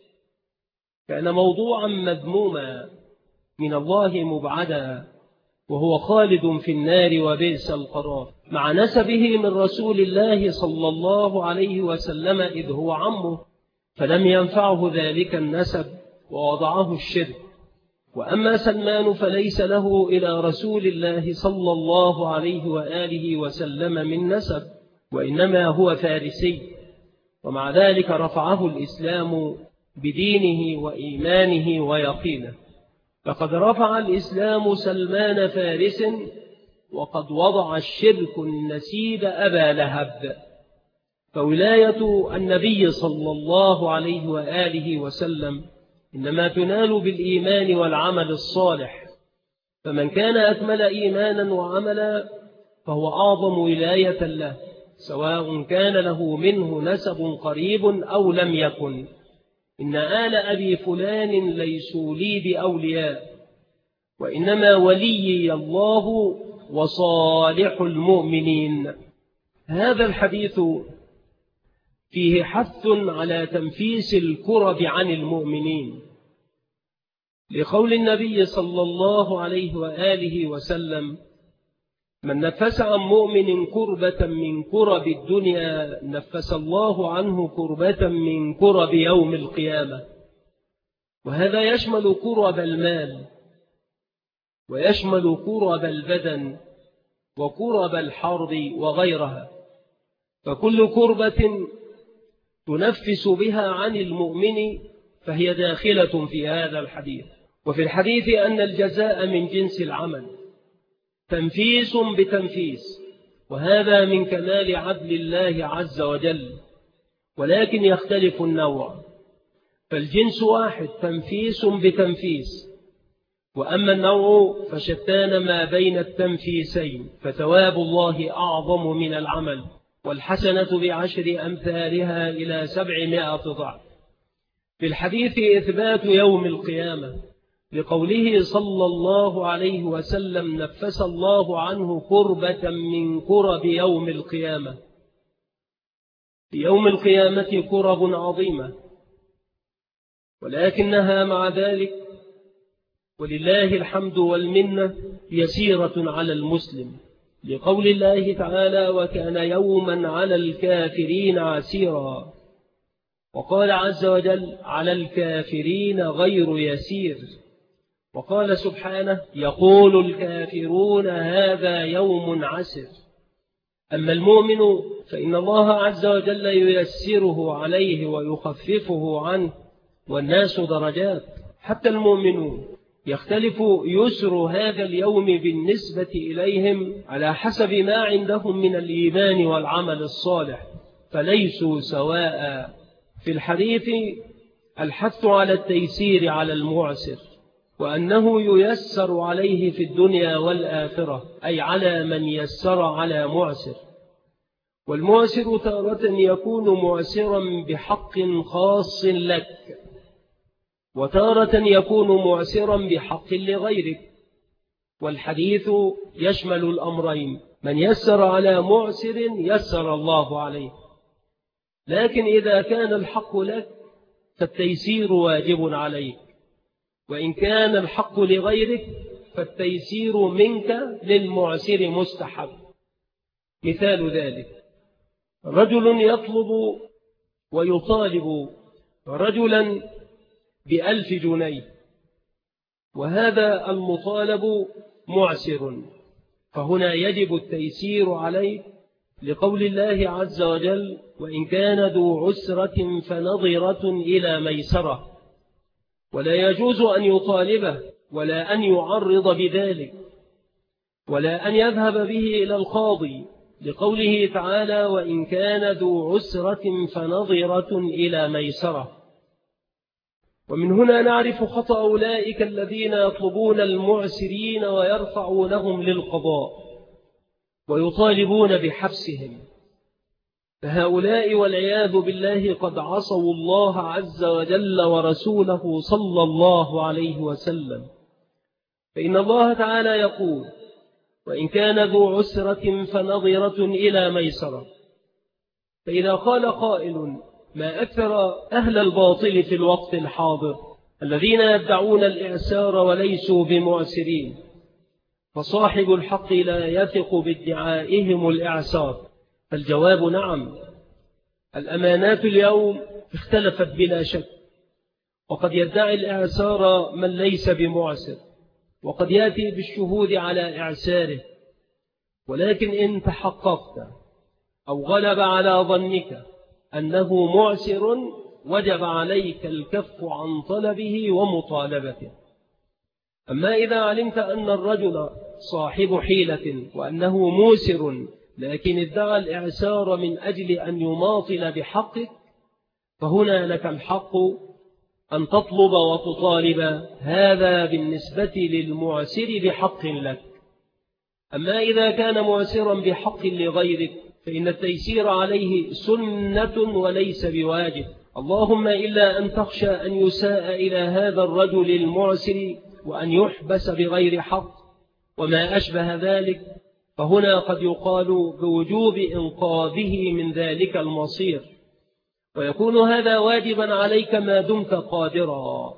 كان موضوعا مذموما من الله مبعدا، وهو خالد في النار وبئس القرار، مع نسبه من رسول الله صلى الله عليه وسلم إذ هو عمه، فلم ينفعه ذلك النسب ووضعه الشرك. وأما سلمان فليس له إلى رسول الله صلى الله عليه وآله وسلم من نسب، وإنما هو فارسي، ومع ذلك رفعه الإسلام بدينه وإيمانه ويقينه. فقد رفع الإسلام سلمان فارس، وقد وضع الشرك النسيب أبا لهب. فولاية النبي صلى الله عليه وآله وسلم إنما تنال بالإيمان والعمل الصالح، فمن كان أكمل إيمانا وعملا فهو أعظم ولاية له، سواء كان له منه نسب قريب أو لم يكن. إن آل أبي فلان ليسوا لي بأولياء، وإنما وليي الله وصالح المؤمنين. هذا الحديث فيه حث على تنفيس الكرب عن المؤمنين، لقول النبي صلى الله عليه وآله وسلم: من نفس عن مؤمن كربة من كرب الدنيا نفس الله عنه كربة من كرب يوم القيامة. وهذا يشمل كرب المال، ويشمل كرب البدن، وكرب الحرب وغيرها، فكل كربة تنفس بها عن المؤمن فهي داخلة في هذا الحديث. وفي الحديث أن الجزاء من جنس العمل، تنفيس بتنفيس، وهذا من كمال عدل الله عز وجل، ولكن يختلف النوع، فالجنس واحد تنفيس بتنفيس، وأما النوع فشتان ما بين التنفيسين، فثواب الله أعظم من العمل، والحسنة ب10 أمثالها إلى 700 ضعف. في الحديث إثبات يوم القيامة لقوله صلى الله عليه وسلم: نفس الله عنه كربة من كرب يوم القيامة. في يوم القيامة كرب عظيمة، ولكنها مع ذلك ولله الحمد والمنة يسيرة على المسلم، لقول الله تعالى: وكان يوما على الكافرين عسيرا. وقال عز وجل: على الكافرين غير يسير. وقال سبحانه: يقول الكافرون هذا يوم عسر. أما المؤمن فإن الله عز وجل ييسره عليه ويخففه عنه، والناس درجات، حتى المؤمنون يختلف يسر هذا اليوم بالنسبة إليهم على حسب ما عندهم من الإيمان والعمل الصالح، فليسوا سواء. في الحديث الحث على التيسير على المعسر، وأنه ييسر عليه في الدنيا والآخرة، أي على من يسر على معسر. والمعسر تارة يكون معسرا بحق خاص لك، وتارة يكون معسرا بحق لغيرك، والحديث يشمل الأمرين: من يسر على معسر يسر الله عليه. لكن إذا كان الحق لك فالتيسير واجب عليك، وإن كان الحق لغيرك فالتيسير منك للمعسر مستحب. مثال ذلك: رجل يطلب ويطالب رجلا ب1000 جنيه، وهذا المطالب معسر، فهنا يجب التيسير عليه، لقول الله عز وجل: وإن كان ذو عسرة فنظرة إلى ميسرة. ولا يجوز أن يطالبه، ولا أن يعرض بذلك، ولا أن يذهب به إلى القاضي، لقوله تعالى: وإن كان ذو عسرة فنظرة إلى ميسرة. ومن هنا نعرف خطأ أولئك الذين يطلبون المعسرين ويرفعونهم للقضاء ويطالبون بحبسهم، فهؤلاء والعياذ بالله قد عصوا الله عز وجل ورسوله صلى الله عليه وسلم. فإن الله تعالى يقول: وإن كان ذو عسرة فنظرة إلى ميسرة. فإذا قال قائل: ما أكثر أهل الباطل في الوقت الحاضر الذين يدعون الإعسار وليسوا بمعسرين، فصاحب الحق لا يثق بادعائهم الإعسار. فالجواب نعم. الأمانات اليوم اختلفت بلا شك، وقد يدعي الإعسار من ليس بمعسر، وقد يأتي بالشهود على إعساره، ولكن إن تحققت أو غلب على ظنك أنه معسر وجب عليك الكف عن طلبه ومطالبته. أما إذا علمت أن الرجل صاحب حيلة وأنه موسر، لكن ادعى الإعسار من أجل أن يماطل بحقك، فهنا لك الحق أن تطلب وتطالب، هذا بالنسبة للمعسر بحق لك. أما إذا كان معسرا بحق لغيرك فإن التيسير عليه سنة وليس بواجب، اللهم إلا أن تخشى أن يساء إلى هذا الرجل المعسر وأن يحبس بغير حق وما أشبه ذلك، فهنا قد يقال بوجوب إنقاذه من ذلك المصير، ويكون هذا واجبا عليك ما دمت قادرا.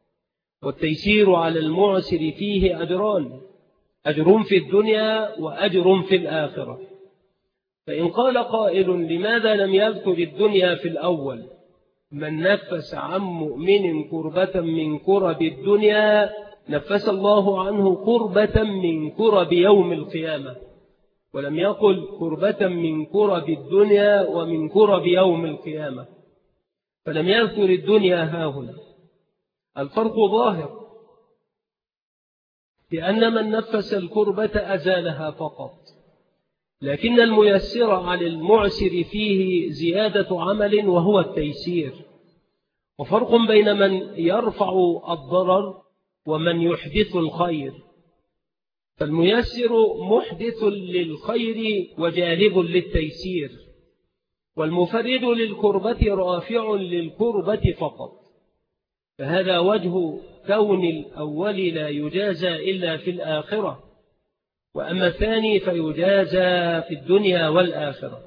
والتيسير على المعسر فيه أجران: أجر في الدنيا وأجر في الآخرة. فإن قال قائل: لماذا لم يذكر الدنيا في الأول؟ من نفس عن مؤمن كربة من كرب الدنيا نفس الله عنه كربة من كرب يوم القيامة، ولم يقل كربة من كرب الدنيا ومن كرب يوم القيامة، فلم يذكر الدنيا هاهنا. الفرق ظاهر، لأن من نفس الكربة أزالها فقط، لكن الميسر على المعسر فيه زيادة عمل وهو التيسير. وفرق بين من يرفع الضرر ومن يحدث الخير. فالميسر محدث للخير وجالب للتيسير، والمفرد للكربة رافع للكربة فقط. فهذا وجه كون الأول لا يجازى إلا في الآخرة، وأما الثاني فيجازى في الدنيا والآخرة.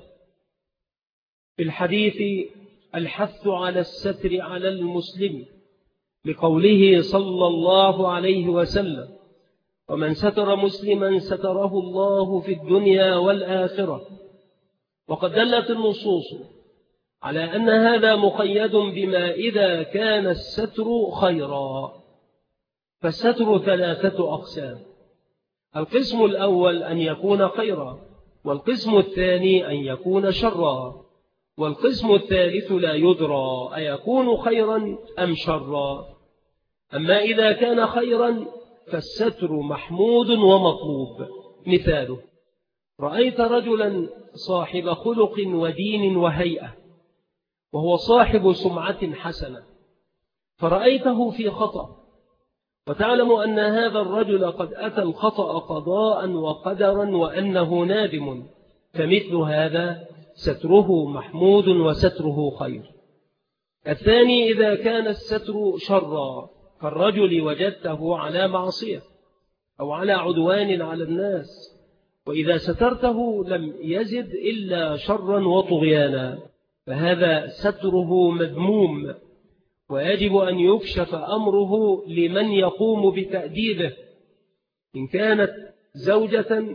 في الحديث الحث على الستر على المسلم لقوله صلى الله عليه وسلم: ومن ستر مسلما ستره الله في الدنيا والآخرة. وقد دلت النصوص على أن هذا مقيد بما إذا كان الستر خيرا. فالستر ثلاثة أقسام: القسم الأول أن يكون خيرا، والقسم الثاني أن يكون شرا، والقسم الثالث لا يدرى أيكون خيرا أم شرا. أما إذا كان خيرا فالستر محمود ومطلوب. مثاله: رأيت رجلا صاحب خلق ودين وهيئة، وهو صاحب سمعة حسنة، فرأيته في خطأ، وتعلم أن هذا الرجل قد أتى الخطأ قضاء وقدرا وأنه نادم، فمثل هذا ستره محمود وستره خير. الثاني إذا كان الستر شرا، كالرجل وجدته على معصية أو على عدوان على الناس، وإذا سترته لم يزد إلا شرا وطغيانا، فهذا ستره مذموم، ويجب أن يكشف أمره لمن يقوم بتأديبه. إن كانت زوجة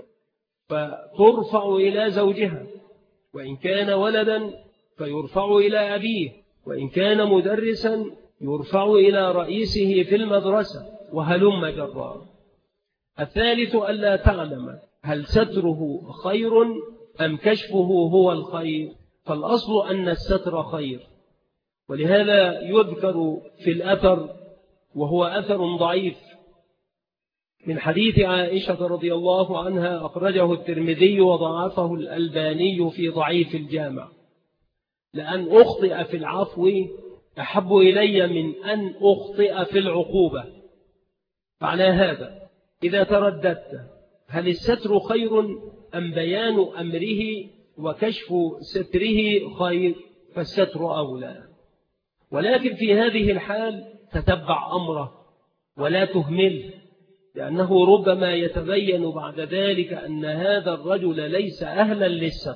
فترفع إلى زوجها، وإن كان ولدا فيرفع إلى أبيه، وإن كان مدرسا يرفع إلى رئيسه في المدرسة، وهلم جرا. الثالث ألا تعلم هل ستره خير أم كشفه هو الخير، فالأصل أن الستر خير. ولهذا يذكر في الأثر، وهو أثر ضعيف، من حديث عائشة رضي الله عنها أخرجه الترمذي وضعفه الألباني في ضعيف الجامع: لأن أخطئ في العفو أحب إلي من أن أخطئ في العقوبة. معنى هذا إذا ترددت هل الستر خير أم بيان أمره وكشف ستره خير، فالستر أولى. ولكن في هذه الحال تتبع أمره ولا تهمله، لأنه ربما يتبين بعد ذلك أن هذا الرجل ليس أهلا للستر.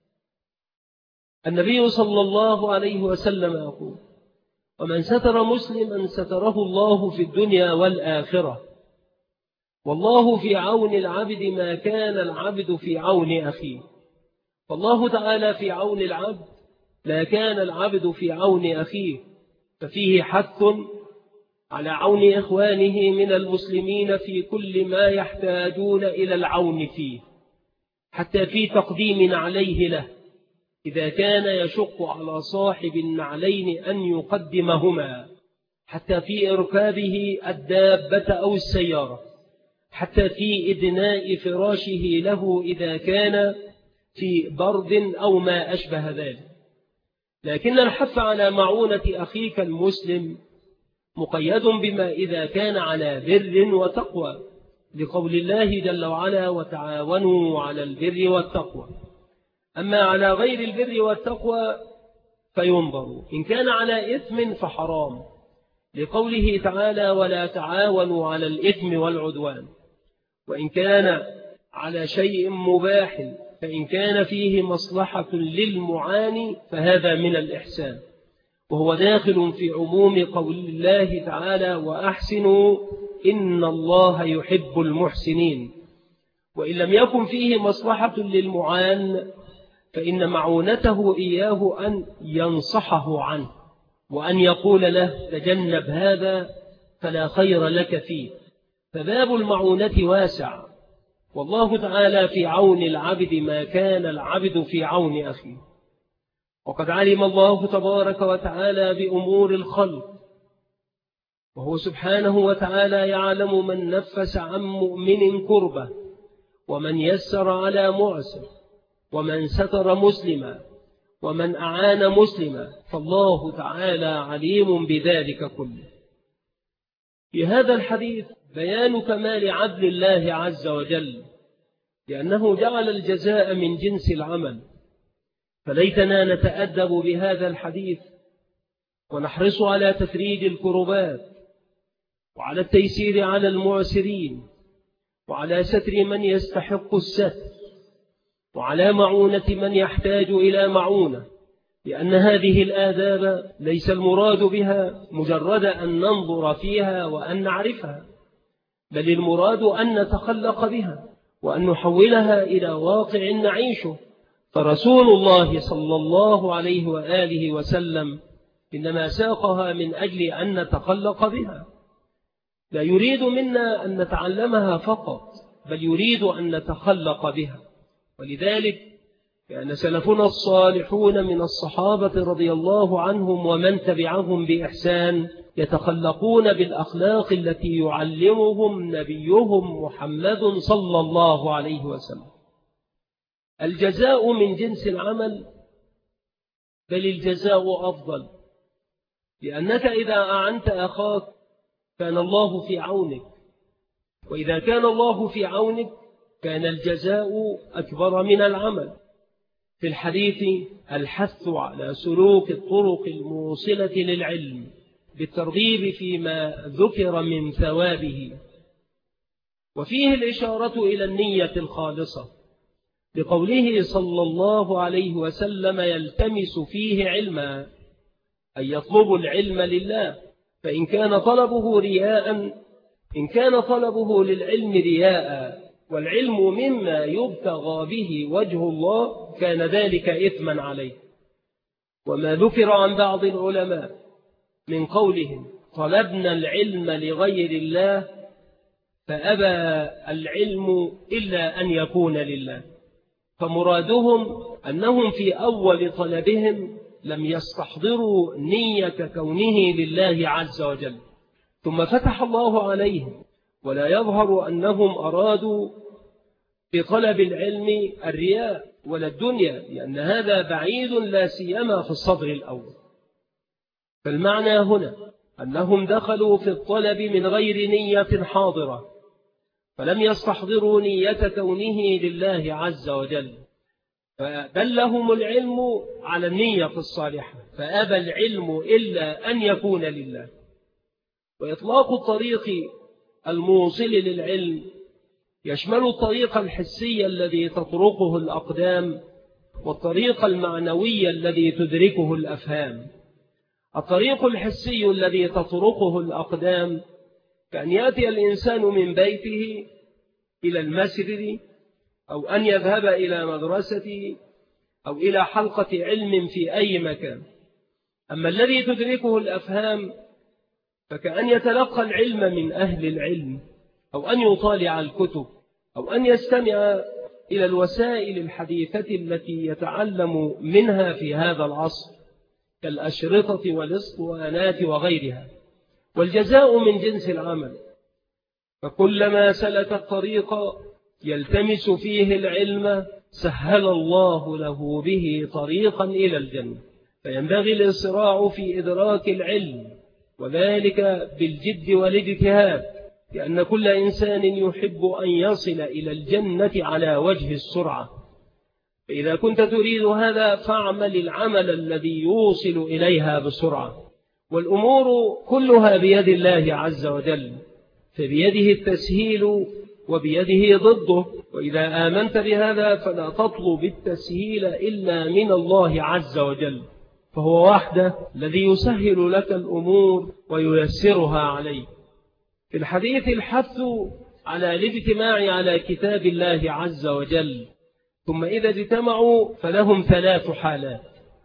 النبي صلى الله عليه وسلم يقول: ومن ستر مسلما ستره الله في الدنيا والآخرة، والله في عون العبد ما كان العبد في عون أخيه. فالله تعالى في عون العبد لا كان العبد في عون أخيه، ففيه حث على عون إخوانه من المسلمين في كل ما يحتاجون إلى العون فيه، حتى في تقديم نعليه له إذا كان يشق على صاحب النعلين أن يقدمهما، حتى في إركابه الدابة أو السيارة، حتى في إدناء فراشه له إذا كان في برد أو ما أشبه ذلك. لكن الحث على معونة أخيك المسلم مقيد بما إذا كان على بر وتقوى، لقول الله جل وعلا: وتعاونوا على البر والتقوى. أما على غير البر والتقوى فينظر، إن كان على إثم فحرام، لقوله تعالى: ولا تعاونوا على الإثم والعدوان. وإن كان على شيء مباح فإن كان فيه مصلحة للمعاني فهذا من الإحسان، وهو داخل في عموم قول الله تعالى: وأحسنوا إن الله يحب المحسنين. وإن لم يكن فيه مصلحة للمعان فإن معونته إياه أن ينصحه عنه، وأن يقول له: تجنب هذا فلا خير لك فيه. فباب المعونة واسع، والله تعالى في عون العبد ما كان العبد في عون أخيه. وقد علم الله تبارك وتعالى بأمور الخلق، وهو سبحانه وتعالى يعلم من نفس عن مؤمن كربة، ومن يسر على معسر، ومن ستر مسلما ومن أعان مسلما فالله تعالى عليم بذلك كله. في هذا الحديث بيان كمال عدل الله عز وجل، لأنه جعل الجزاء من جنس العمل. فليتنا نتأدب بهذا الحديث ونحرص على تفريج الكربات، وعلى التيسير على المعسرين، وعلى ستر من يستحق الستر، وعلى معونة من يحتاج إلى معونة، لأن هذه الآداب ليس المراد بها مجرد أن ننظر فيها وأن نعرفها، بل المراد أن نتخلق بها وأن نحولها إلى واقع نعيشه. فرسول الله صلى الله عليه وآله وسلم إنما ساقها من أجل أن نتخلق بها، لا يريد منا أن نتعلمها فقط، بل يريد أن نتخلق بها. ولذلك كان سلفنا الصالحون من الصحابة رضي الله عنهم ومن تبعهم بإحسان يتخلقون بالأخلاق التي يعلمهم نبيهم محمد صلى الله عليه وسلم. الجزاء من جنس العمل، بل الجزاء أفضل، لأنك إذا أعنت أخاك كان الله في عونك، وإذا كان الله في عونك كان الجزاء أكبر من العمل. في الحديث الحث على سلوك الطرق الموصلة للعلم بالترغيب فيما ذكر من ثوابه، وفيه الإشارة إلى النية الخالصة بقوله صلى الله عليه وسلم يلتمس فيه علما، أي يطلب العلم لله. فإن كان طلبه للعلم رياء والعلم مما يبتغى به وجه الله كان ذلك إثما عليه. وما ذكر عن بعض العلماء من قولهم طلبنا العلم لغير الله فأبى العلم إلا أن يكون لله، فمرادهم أنهم في أول طلبهم لم يستحضروا نية كونه لله عز وجل، ثم فتح الله عليهم، ولا يظهر أنهم أرادوا بطلب العلم الرياء ولا الدنيا، لأن هذا بعيد لا سيما في الصدر الأول. فالمعنى هنا أنهم دخلوا في الطلب من غير نية حاضرة، فلم يستحضروا نية كونه لله عز وجل، فدلهم العلم على النية الصالحة، فأبى العلم إلا أن يكون لله. وإطلاق الطريق الموصل للعلم يشمل الطريق الحسي الذي تطرقه الأقدام، والطريق المعنوي الذي تدركه الأفهام. الطريق الحسي الذي تطرقه الأقدام كأن يأتي الإنسان من بيته إلى المسجد، أو أن يذهب إلى مدرسة، أو إلى حلقة علم في أي مكان. أما الذي تدركه الأفهام فكأن يتلقى العلم من أهل العلم، أو أن يطالع الكتب، أو أن يستمع إلى الوسائل الحديثة التي يتعلم منها في هذا العصر كالأشرطة والاسطوانات وغيرها. والجزاء من جنس العمل، فكلما سلك الطريق يلتمس فيه العلم سهل الله له به طريقا إلى الجنة. فينبغي الإسراع في إدراك العلم، وذلك بالجد والاجتهاد، لأن كل إنسان يحب أن يصل إلى الجنة على وجه السرعة. فإذا كنت تريد هذا فاعمل العمل الذي يوصل إليها بسرعة. والأمور كلها بيد الله عز وجل، فبيده التسهيل وبيده ضده. وإذا آمنت بهذا فلا تطلب التسهيل إلا من الله عز وجل، فهو وحده الذي يسهل لك الأمور وييسرها عليك. في الحديث الحث على الاجتماع على كتاب الله عز وجل، ثم إذا اجتمعوا فلهم 3 حالات.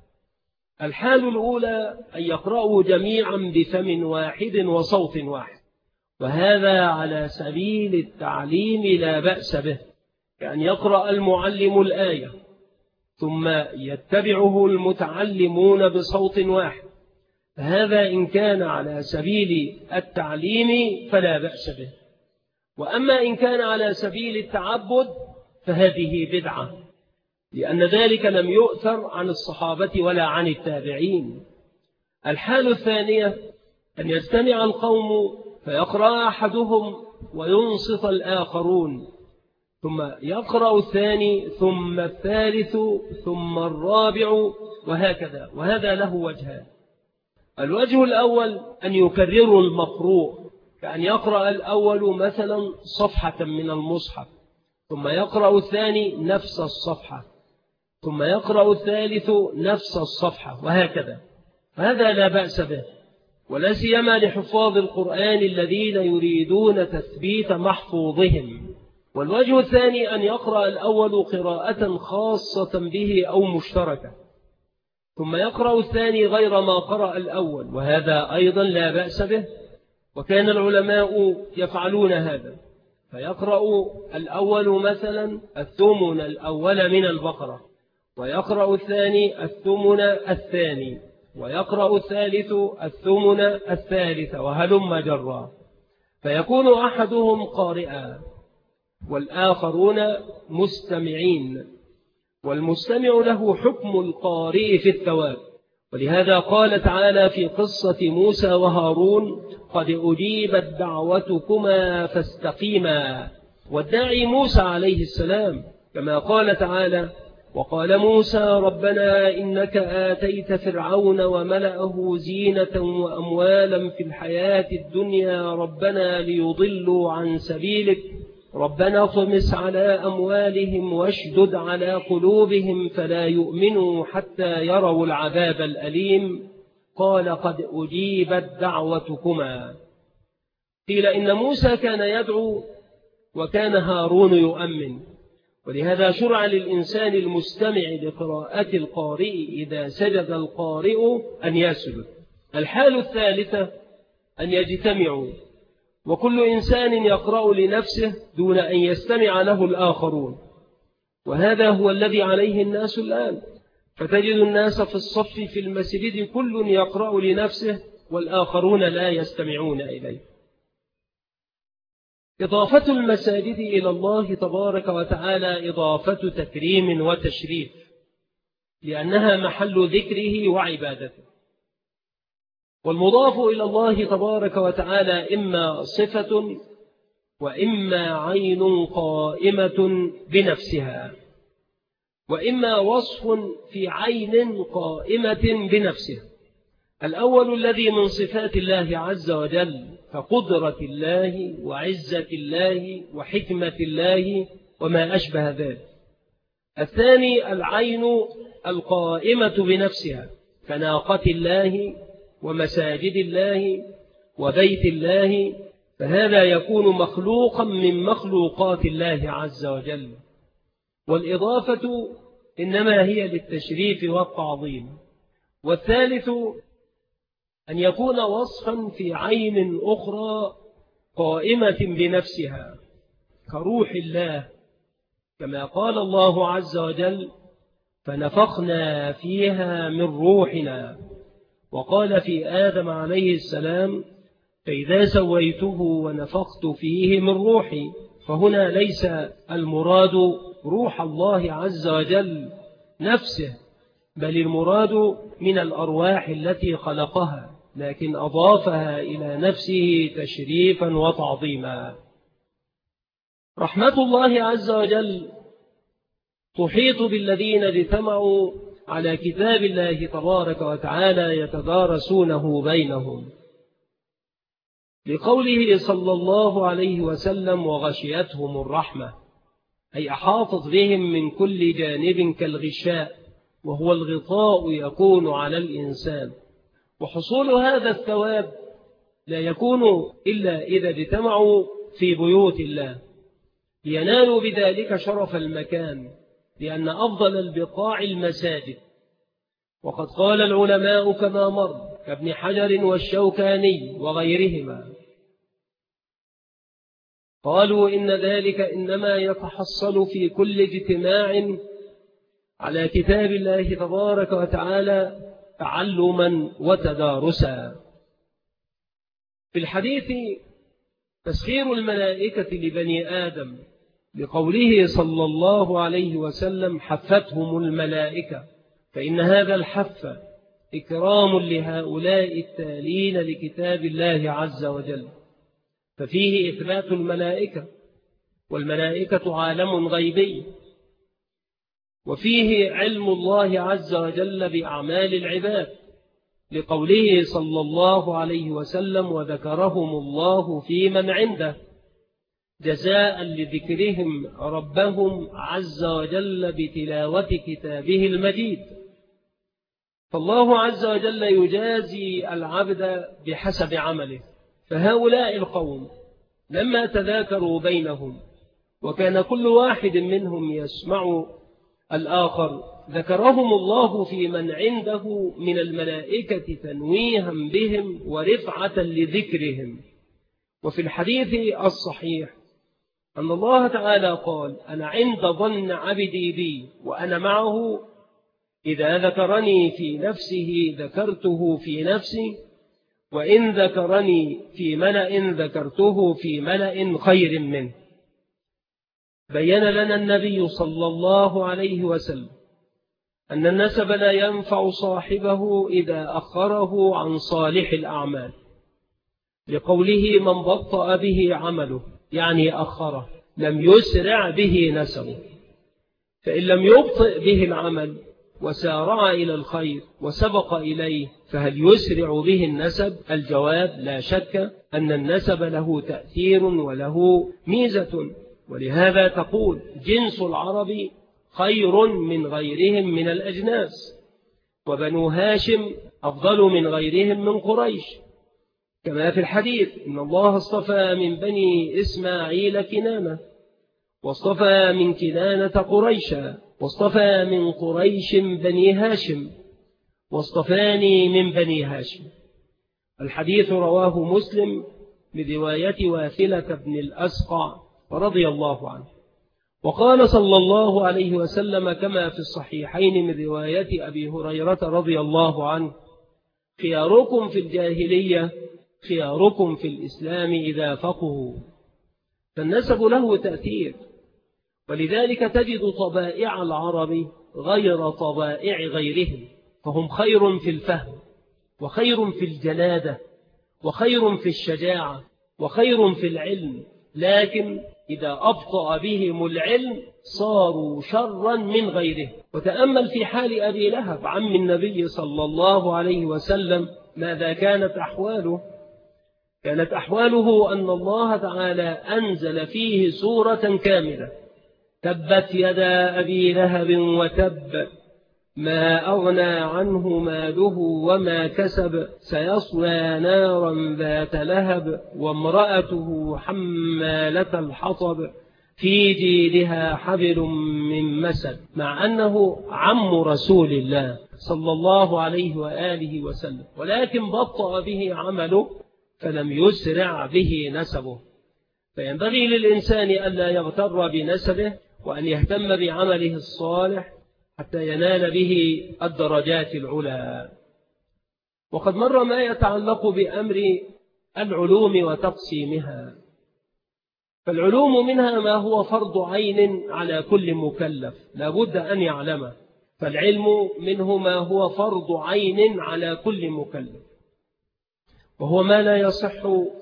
الحال الأولى أن يقرأوا جميعا بفم واحد وصوت واحد، وهذا على سبيل التعليم لا بأس به، كأن يقرأ المعلم الآية ثم يتبعه المتعلمون بصوت واحد، فهذا إن كان على سبيل التعليم فلا بأس به. وأما إن كان على سبيل التعبد فهذه بدعة، لأن ذلك لم يؤثر عن الصحابة ولا عن التابعين. الحالة الثانية أن يستمع القوم فيقرأ أحدهم وينصت الآخرون، ثم يقرأ الثاني ثم الثالث ثم الرابع وهكذا، وهذا له وجهان. الوجه الأول أن يكرروا المقروء، كأن يقرأ الأول مثلا صفحة من المصحف، ثم يقرأ الثاني نفس الصفحة، ثم يقرأ الثالث نفس الصفحة وهكذا. هذا لا بأس به، ولا سيما لحفاظ القرآن الذين يريدون تثبيت محفوظهم. والوجه الثاني أن يقرأ الأول قراءة خاصة به أو مشتركة، ثم يقرأ الثاني غير ما قرأ الأول، وهذا أيضا لا بأس به، وكان العلماء يفعلون هذا. فيقرأ الأول مثلا الثمن الأول من البقرة، ويقرأ الثاني الثمن الثاني، ويقرأ الثالث الثمن الثالث، وهلم جرا، فيكون أحدهم قارئا والآخرون مستمعين، والمستمع له حكم القارئ في الثواب. ولهذا قال تعالى في قصة موسى وهارون: قد أجيبت دعوتكما فاستقيما. والداعي موسى عليه السلام، كما قال تعالى: وقال موسى ربنا إنك آتيت فرعون وملأه زينة وأموالا في الحياة الدنيا ربنا ليضلوا عن سبيلك ربنا اطمس على أموالهم واشدد على قلوبهم فلا يؤمنوا حتى يروا العذاب الأليم. قال قد أجيبت دعوتكما. قيل إن موسى كان يدعو وكان هارون يؤمن، ولهذا شرع للإنسان المستمع لقراءة القارئ إذا سجد القارئ أن يسجد. الحالة الثالثة أن يجتمعوا، وكل إنسان يقرأ لنفسه دون أن يستمع له الآخرون، وهذا هو الذي عليه الناس الآن. فتجد الناس في الصف في المسجد كل يقرأ لنفسه والآخرون لا يستمعون إليه. إضافة المساجد إلى الله تبارك وتعالى إضافة تكريم وتشريف، لأنها محل ذكره وعبادته. والمضاف إلى الله تبارك وتعالى إما صفة وإما عين قائمة بنفسها، وإما وصف في عين قائمة بنفسها. الأول الذي من صفات الله عز وجل كقدرة الله وعزة الله وحكمة الله وما أشبه ذلك. الثاني العين القائمة بنفسها كناقة الله ومساجد الله وبيت الله، فهذا يكون مخلوقا من مخلوقات الله عز وجل. والإضافة إنما هي للتشريف والتعظيم. والثالث أن يكون وصفا في عين أخرى قائمة بنفسها كروح الله، كما قال الله عز وجل: فنفخنا فيها من روحنا. وقال في آدم عليه السلام: فإذا سويته ونفخت فيه من روحي. فهنا ليس المراد روح الله عز وجل نفسه، بل المراد من الأرواح التي خلقها، لكن أضافها إلى نفسه تشريفا وتعظيما. رحمة الله عز وجل تحيط بالذين اجتمعوا على كتاب الله تبارك وتعالى يتدارسونه بينهم، لقوله صلى الله عليه وسلم: وغشيتهم الرحمة، أي أحاطت بهم من كل جانب كالغشاء، وهو الغطاء يكون على الإنسان. وحصول هذا الثواب لا يكون إلا إذا اجتمعوا في بيوت الله لينالوا بذلك شرف المكان، لأن أفضل البقاع المساجد. وقد قال العلماء كما مر كابن حجر والشوكاني وغيرهما، قالوا إن ذلك إنما يتحصل في كل اجتماع على كتاب الله تبارك وتعالى تعلما وتدارسا. في الحديث: تسخير الملائكة لبني آدم لقوله صلى الله عليه وسلم حفتهم الملائكة، فإن هذا الحف إكرام لهؤلاء التالين لكتاب الله عز وجل، ففيه إثبات الملائكة، والملائكة عالم غيبي، وفيه علم الله عز وجل بأعمال العباد، لقوله صلى الله عليه وسلم وذكرهم الله في من عنده جزاء لذكرهم ربهم عز وجل بتلاوة كتابه المجيد. فالله عز وجل يجازي العبد بحسب عمله. فهؤلاء القوم لما تذاكروا بينهم وكان كل واحد منهم يسمع الآخر ذكرهم الله في من عنده من الملائكة تنويها بهم ورفعة لذكرهم. وفي الحديث الصحيح أن الله تعالى قال أنا عند ظن عبدي بي وأنا معه إذا ذكرني في نفسه ذكرته في نفسي وإن ذكرني في ملأ ذكرته في ملأ خير منه. بين لنا النبي صلى الله عليه وسلم أن النسب لا ينفع صاحبه إذا أخره عن صالح الأعمال، لقوله من بطأ به عمله يعني أخره لم يسرع به نسبه. فإن لم يبطئ به العمل وسارع إلى الخير وسبق إليه فهل يسرع به النسب؟ الجواب لا شك أن النسب له تأثير وله ميزة. ولهذا تقول جنس العرب خير من غيرهم من الأجناس، وبنو هاشم أفضل من غيرهم من قريش، كما في الحديث إن الله اصطفى من بني إسماعيل كنانة، واصطفى من كنانة قريشا، واصطفى من قريش بني هاشم، واصطفاني من بني هاشم. الحديث رواه مسلم برواية واثلة بن الأسقع رضي الله عنه. وقال صلى الله عليه وسلم كما في الصحيحين من رواية أبي هريرة رضي الله عنه خياركم في الجاهلية خياركم في الإسلام إذا فقهوا. فالنسب له تأثير، ولذلك تجد طبائع العرب غير طبائع غيرهم، فهم خير في الفهم وخير في الجلادة وخير في الشجاعة وخير في العلم، لكن إذا أبطأ بهم العلم صاروا شرا من غيره. وتأمل في حال أبي لهب عم النبي صلى الله عليه وسلم ماذا كانت أحواله. كانت أحواله أن الله تعالى أنزل فيه سورة كاملة تبت يدا أبي لهب وتب ما أغنى عنه ماله وما كسب سيصلى نارا ذات لهب وامرأته حمالة الحطب في جيدها حبل من مسد، مع أنه عم رسول الله صلى الله عليه وآله وسلم، ولكن بطأ به عمله فلم يسرع به نسبه. فينبغي للإنسان ألا يغتر بنسبه وأن يهتم بعمله الصالح حتى ينال به الدرجات العلى. وقد مر ما يتعلق بأمر العلوم وتقسيمها. فالعلوم منها ما هو فرض عين على كل مكلف لا بد أن يعلمه، فالعلم منه ما هو فرض عين على كل مكلف، وهو ما لا يصح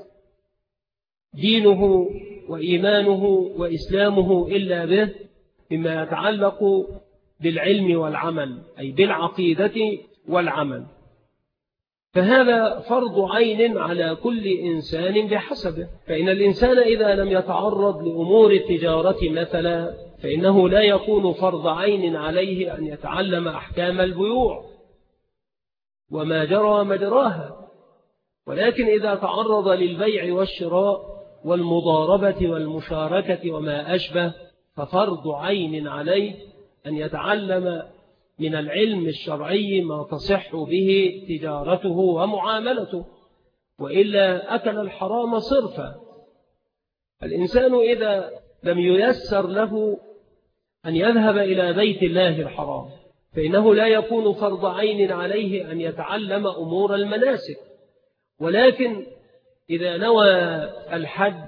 دينه وإيمانه وإسلامه إلا به مما يتعلق بالعلم والعمل، أي بالعقيدة والعمل. فهذا فرض عين على كل إنسان بحسبه. فإن الإنسان إذا لم يتعرض لأمور التجارة مثلا فإنه لا يكون فرض عين عليه أن يتعلم أحكام البيوع وما جرى مجراها، ولكن إذا تعرض للبيع والشراء والمضاربة والمشاركة وما أشبه ففرض عين عليه أن يتعلم من العلم الشرعي ما تصح به تجارته ومعاملته، وإلا أكل الحرام صرفا. الإنسان إذا لم ييسر له أن يذهب إلى بيت الله الحرام فإنه لا يكون فرض عين عليه أن يتعلم أمور المناسك، ولكن إذا نوى الحج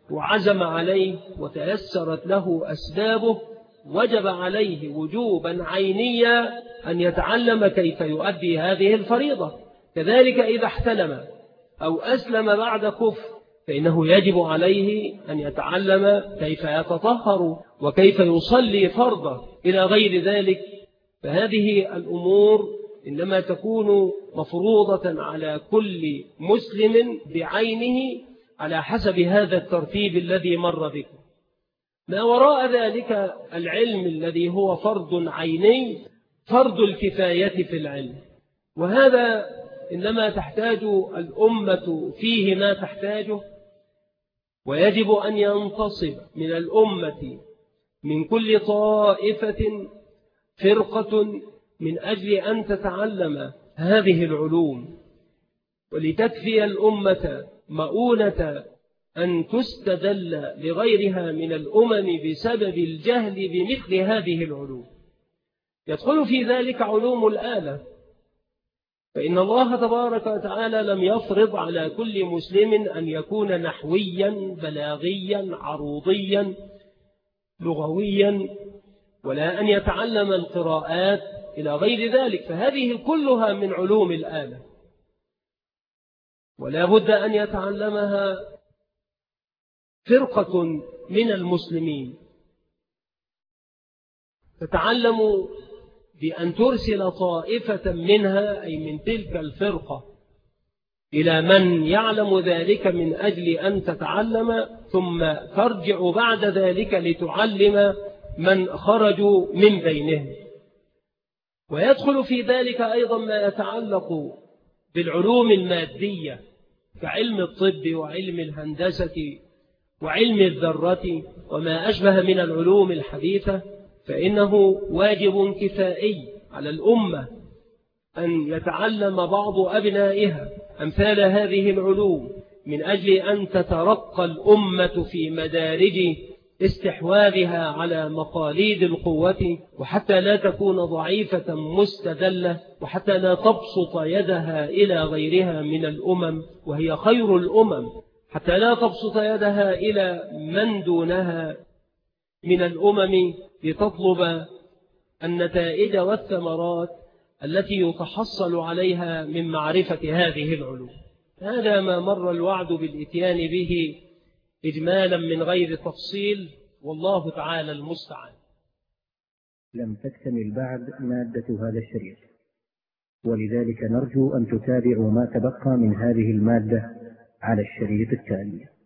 وعزم عليه وتيسرت له أسبابه وجب عليه وجوبا عينيا أن يتعلم كيف يؤدي هذه الفريضة. كذلك إذا احتلم أو أسلم بعد كفر فإنه يجب عليه أن يتعلم كيف يتطهر وكيف يصلي فرضه إلى غير ذلك. فهذه الأمور إنما تكون مفروضة على كل مسلم بعينه على حسب هذا الترتيب الذي مر بكم. ما وراء ذلك العلم الذي هو فرض عيني فرض الكفاية في العلم، وهذا إنما تحتاج الأمة فيه ما تحتاجه، ويجب أن ينتصب من الأمة من كل طائفة فرقة من أجل أن تتعلم هذه العلوم، ولتكفي الأمة مؤونة أن تستدل لغيرها من الأمم بسبب الجهل بمثل هذه العلوم. يدخل في ذلك علوم الآلة، فإن الله تبارك وتعالى لم يفرض على كل مسلم أن يكون نحويا بلاغيا عروضيا لغويا، ولا أن يتعلم القراءات إلى غير ذلك، فهذه كلها من علوم الآلة، ولا بد أن يتعلمها فرقة من المسلمين. تتعلم بأن ترسل طائفة منها أي من تلك الفرقة إلى من يعلم ذلك من أجل أن تتعلم، ثم ترجع بعد ذلك لتعلم من خرجوا من بينهم. ويدخل في ذلك أيضا ما يتعلق بالعلوم المادية كعلم الطب وعلم الهندسة وعلم الذرة وما أشبه من العلوم الحديثة، فإنه واجب كفائي على الأمة أن يتعلم بعض أبنائها أمثال هذه العلوم من أجل أن تترقى الأمة في مدارج استحواذها على مقاليد القوة، وحتى لا تكون ضعيفة مستدلة، وحتى لا تبسط يدها إلى غيرها من الأمم وهي خير الأمم، حتى لا تبسط يدها إلى من دونها من الأمم لتطلب النتائج والثمرات التي يتحصل عليها من معرفة هذه العلوم. هذا ما مر الوعد بالإتيان به إجمالا من غير تفصيل، والله تعالى المستعان. لم تكتمل بعد مادة هذا الشريط، ولذلك نرجو أن تتابعوا ما تبقى من هذه المادة على الشريط التالي.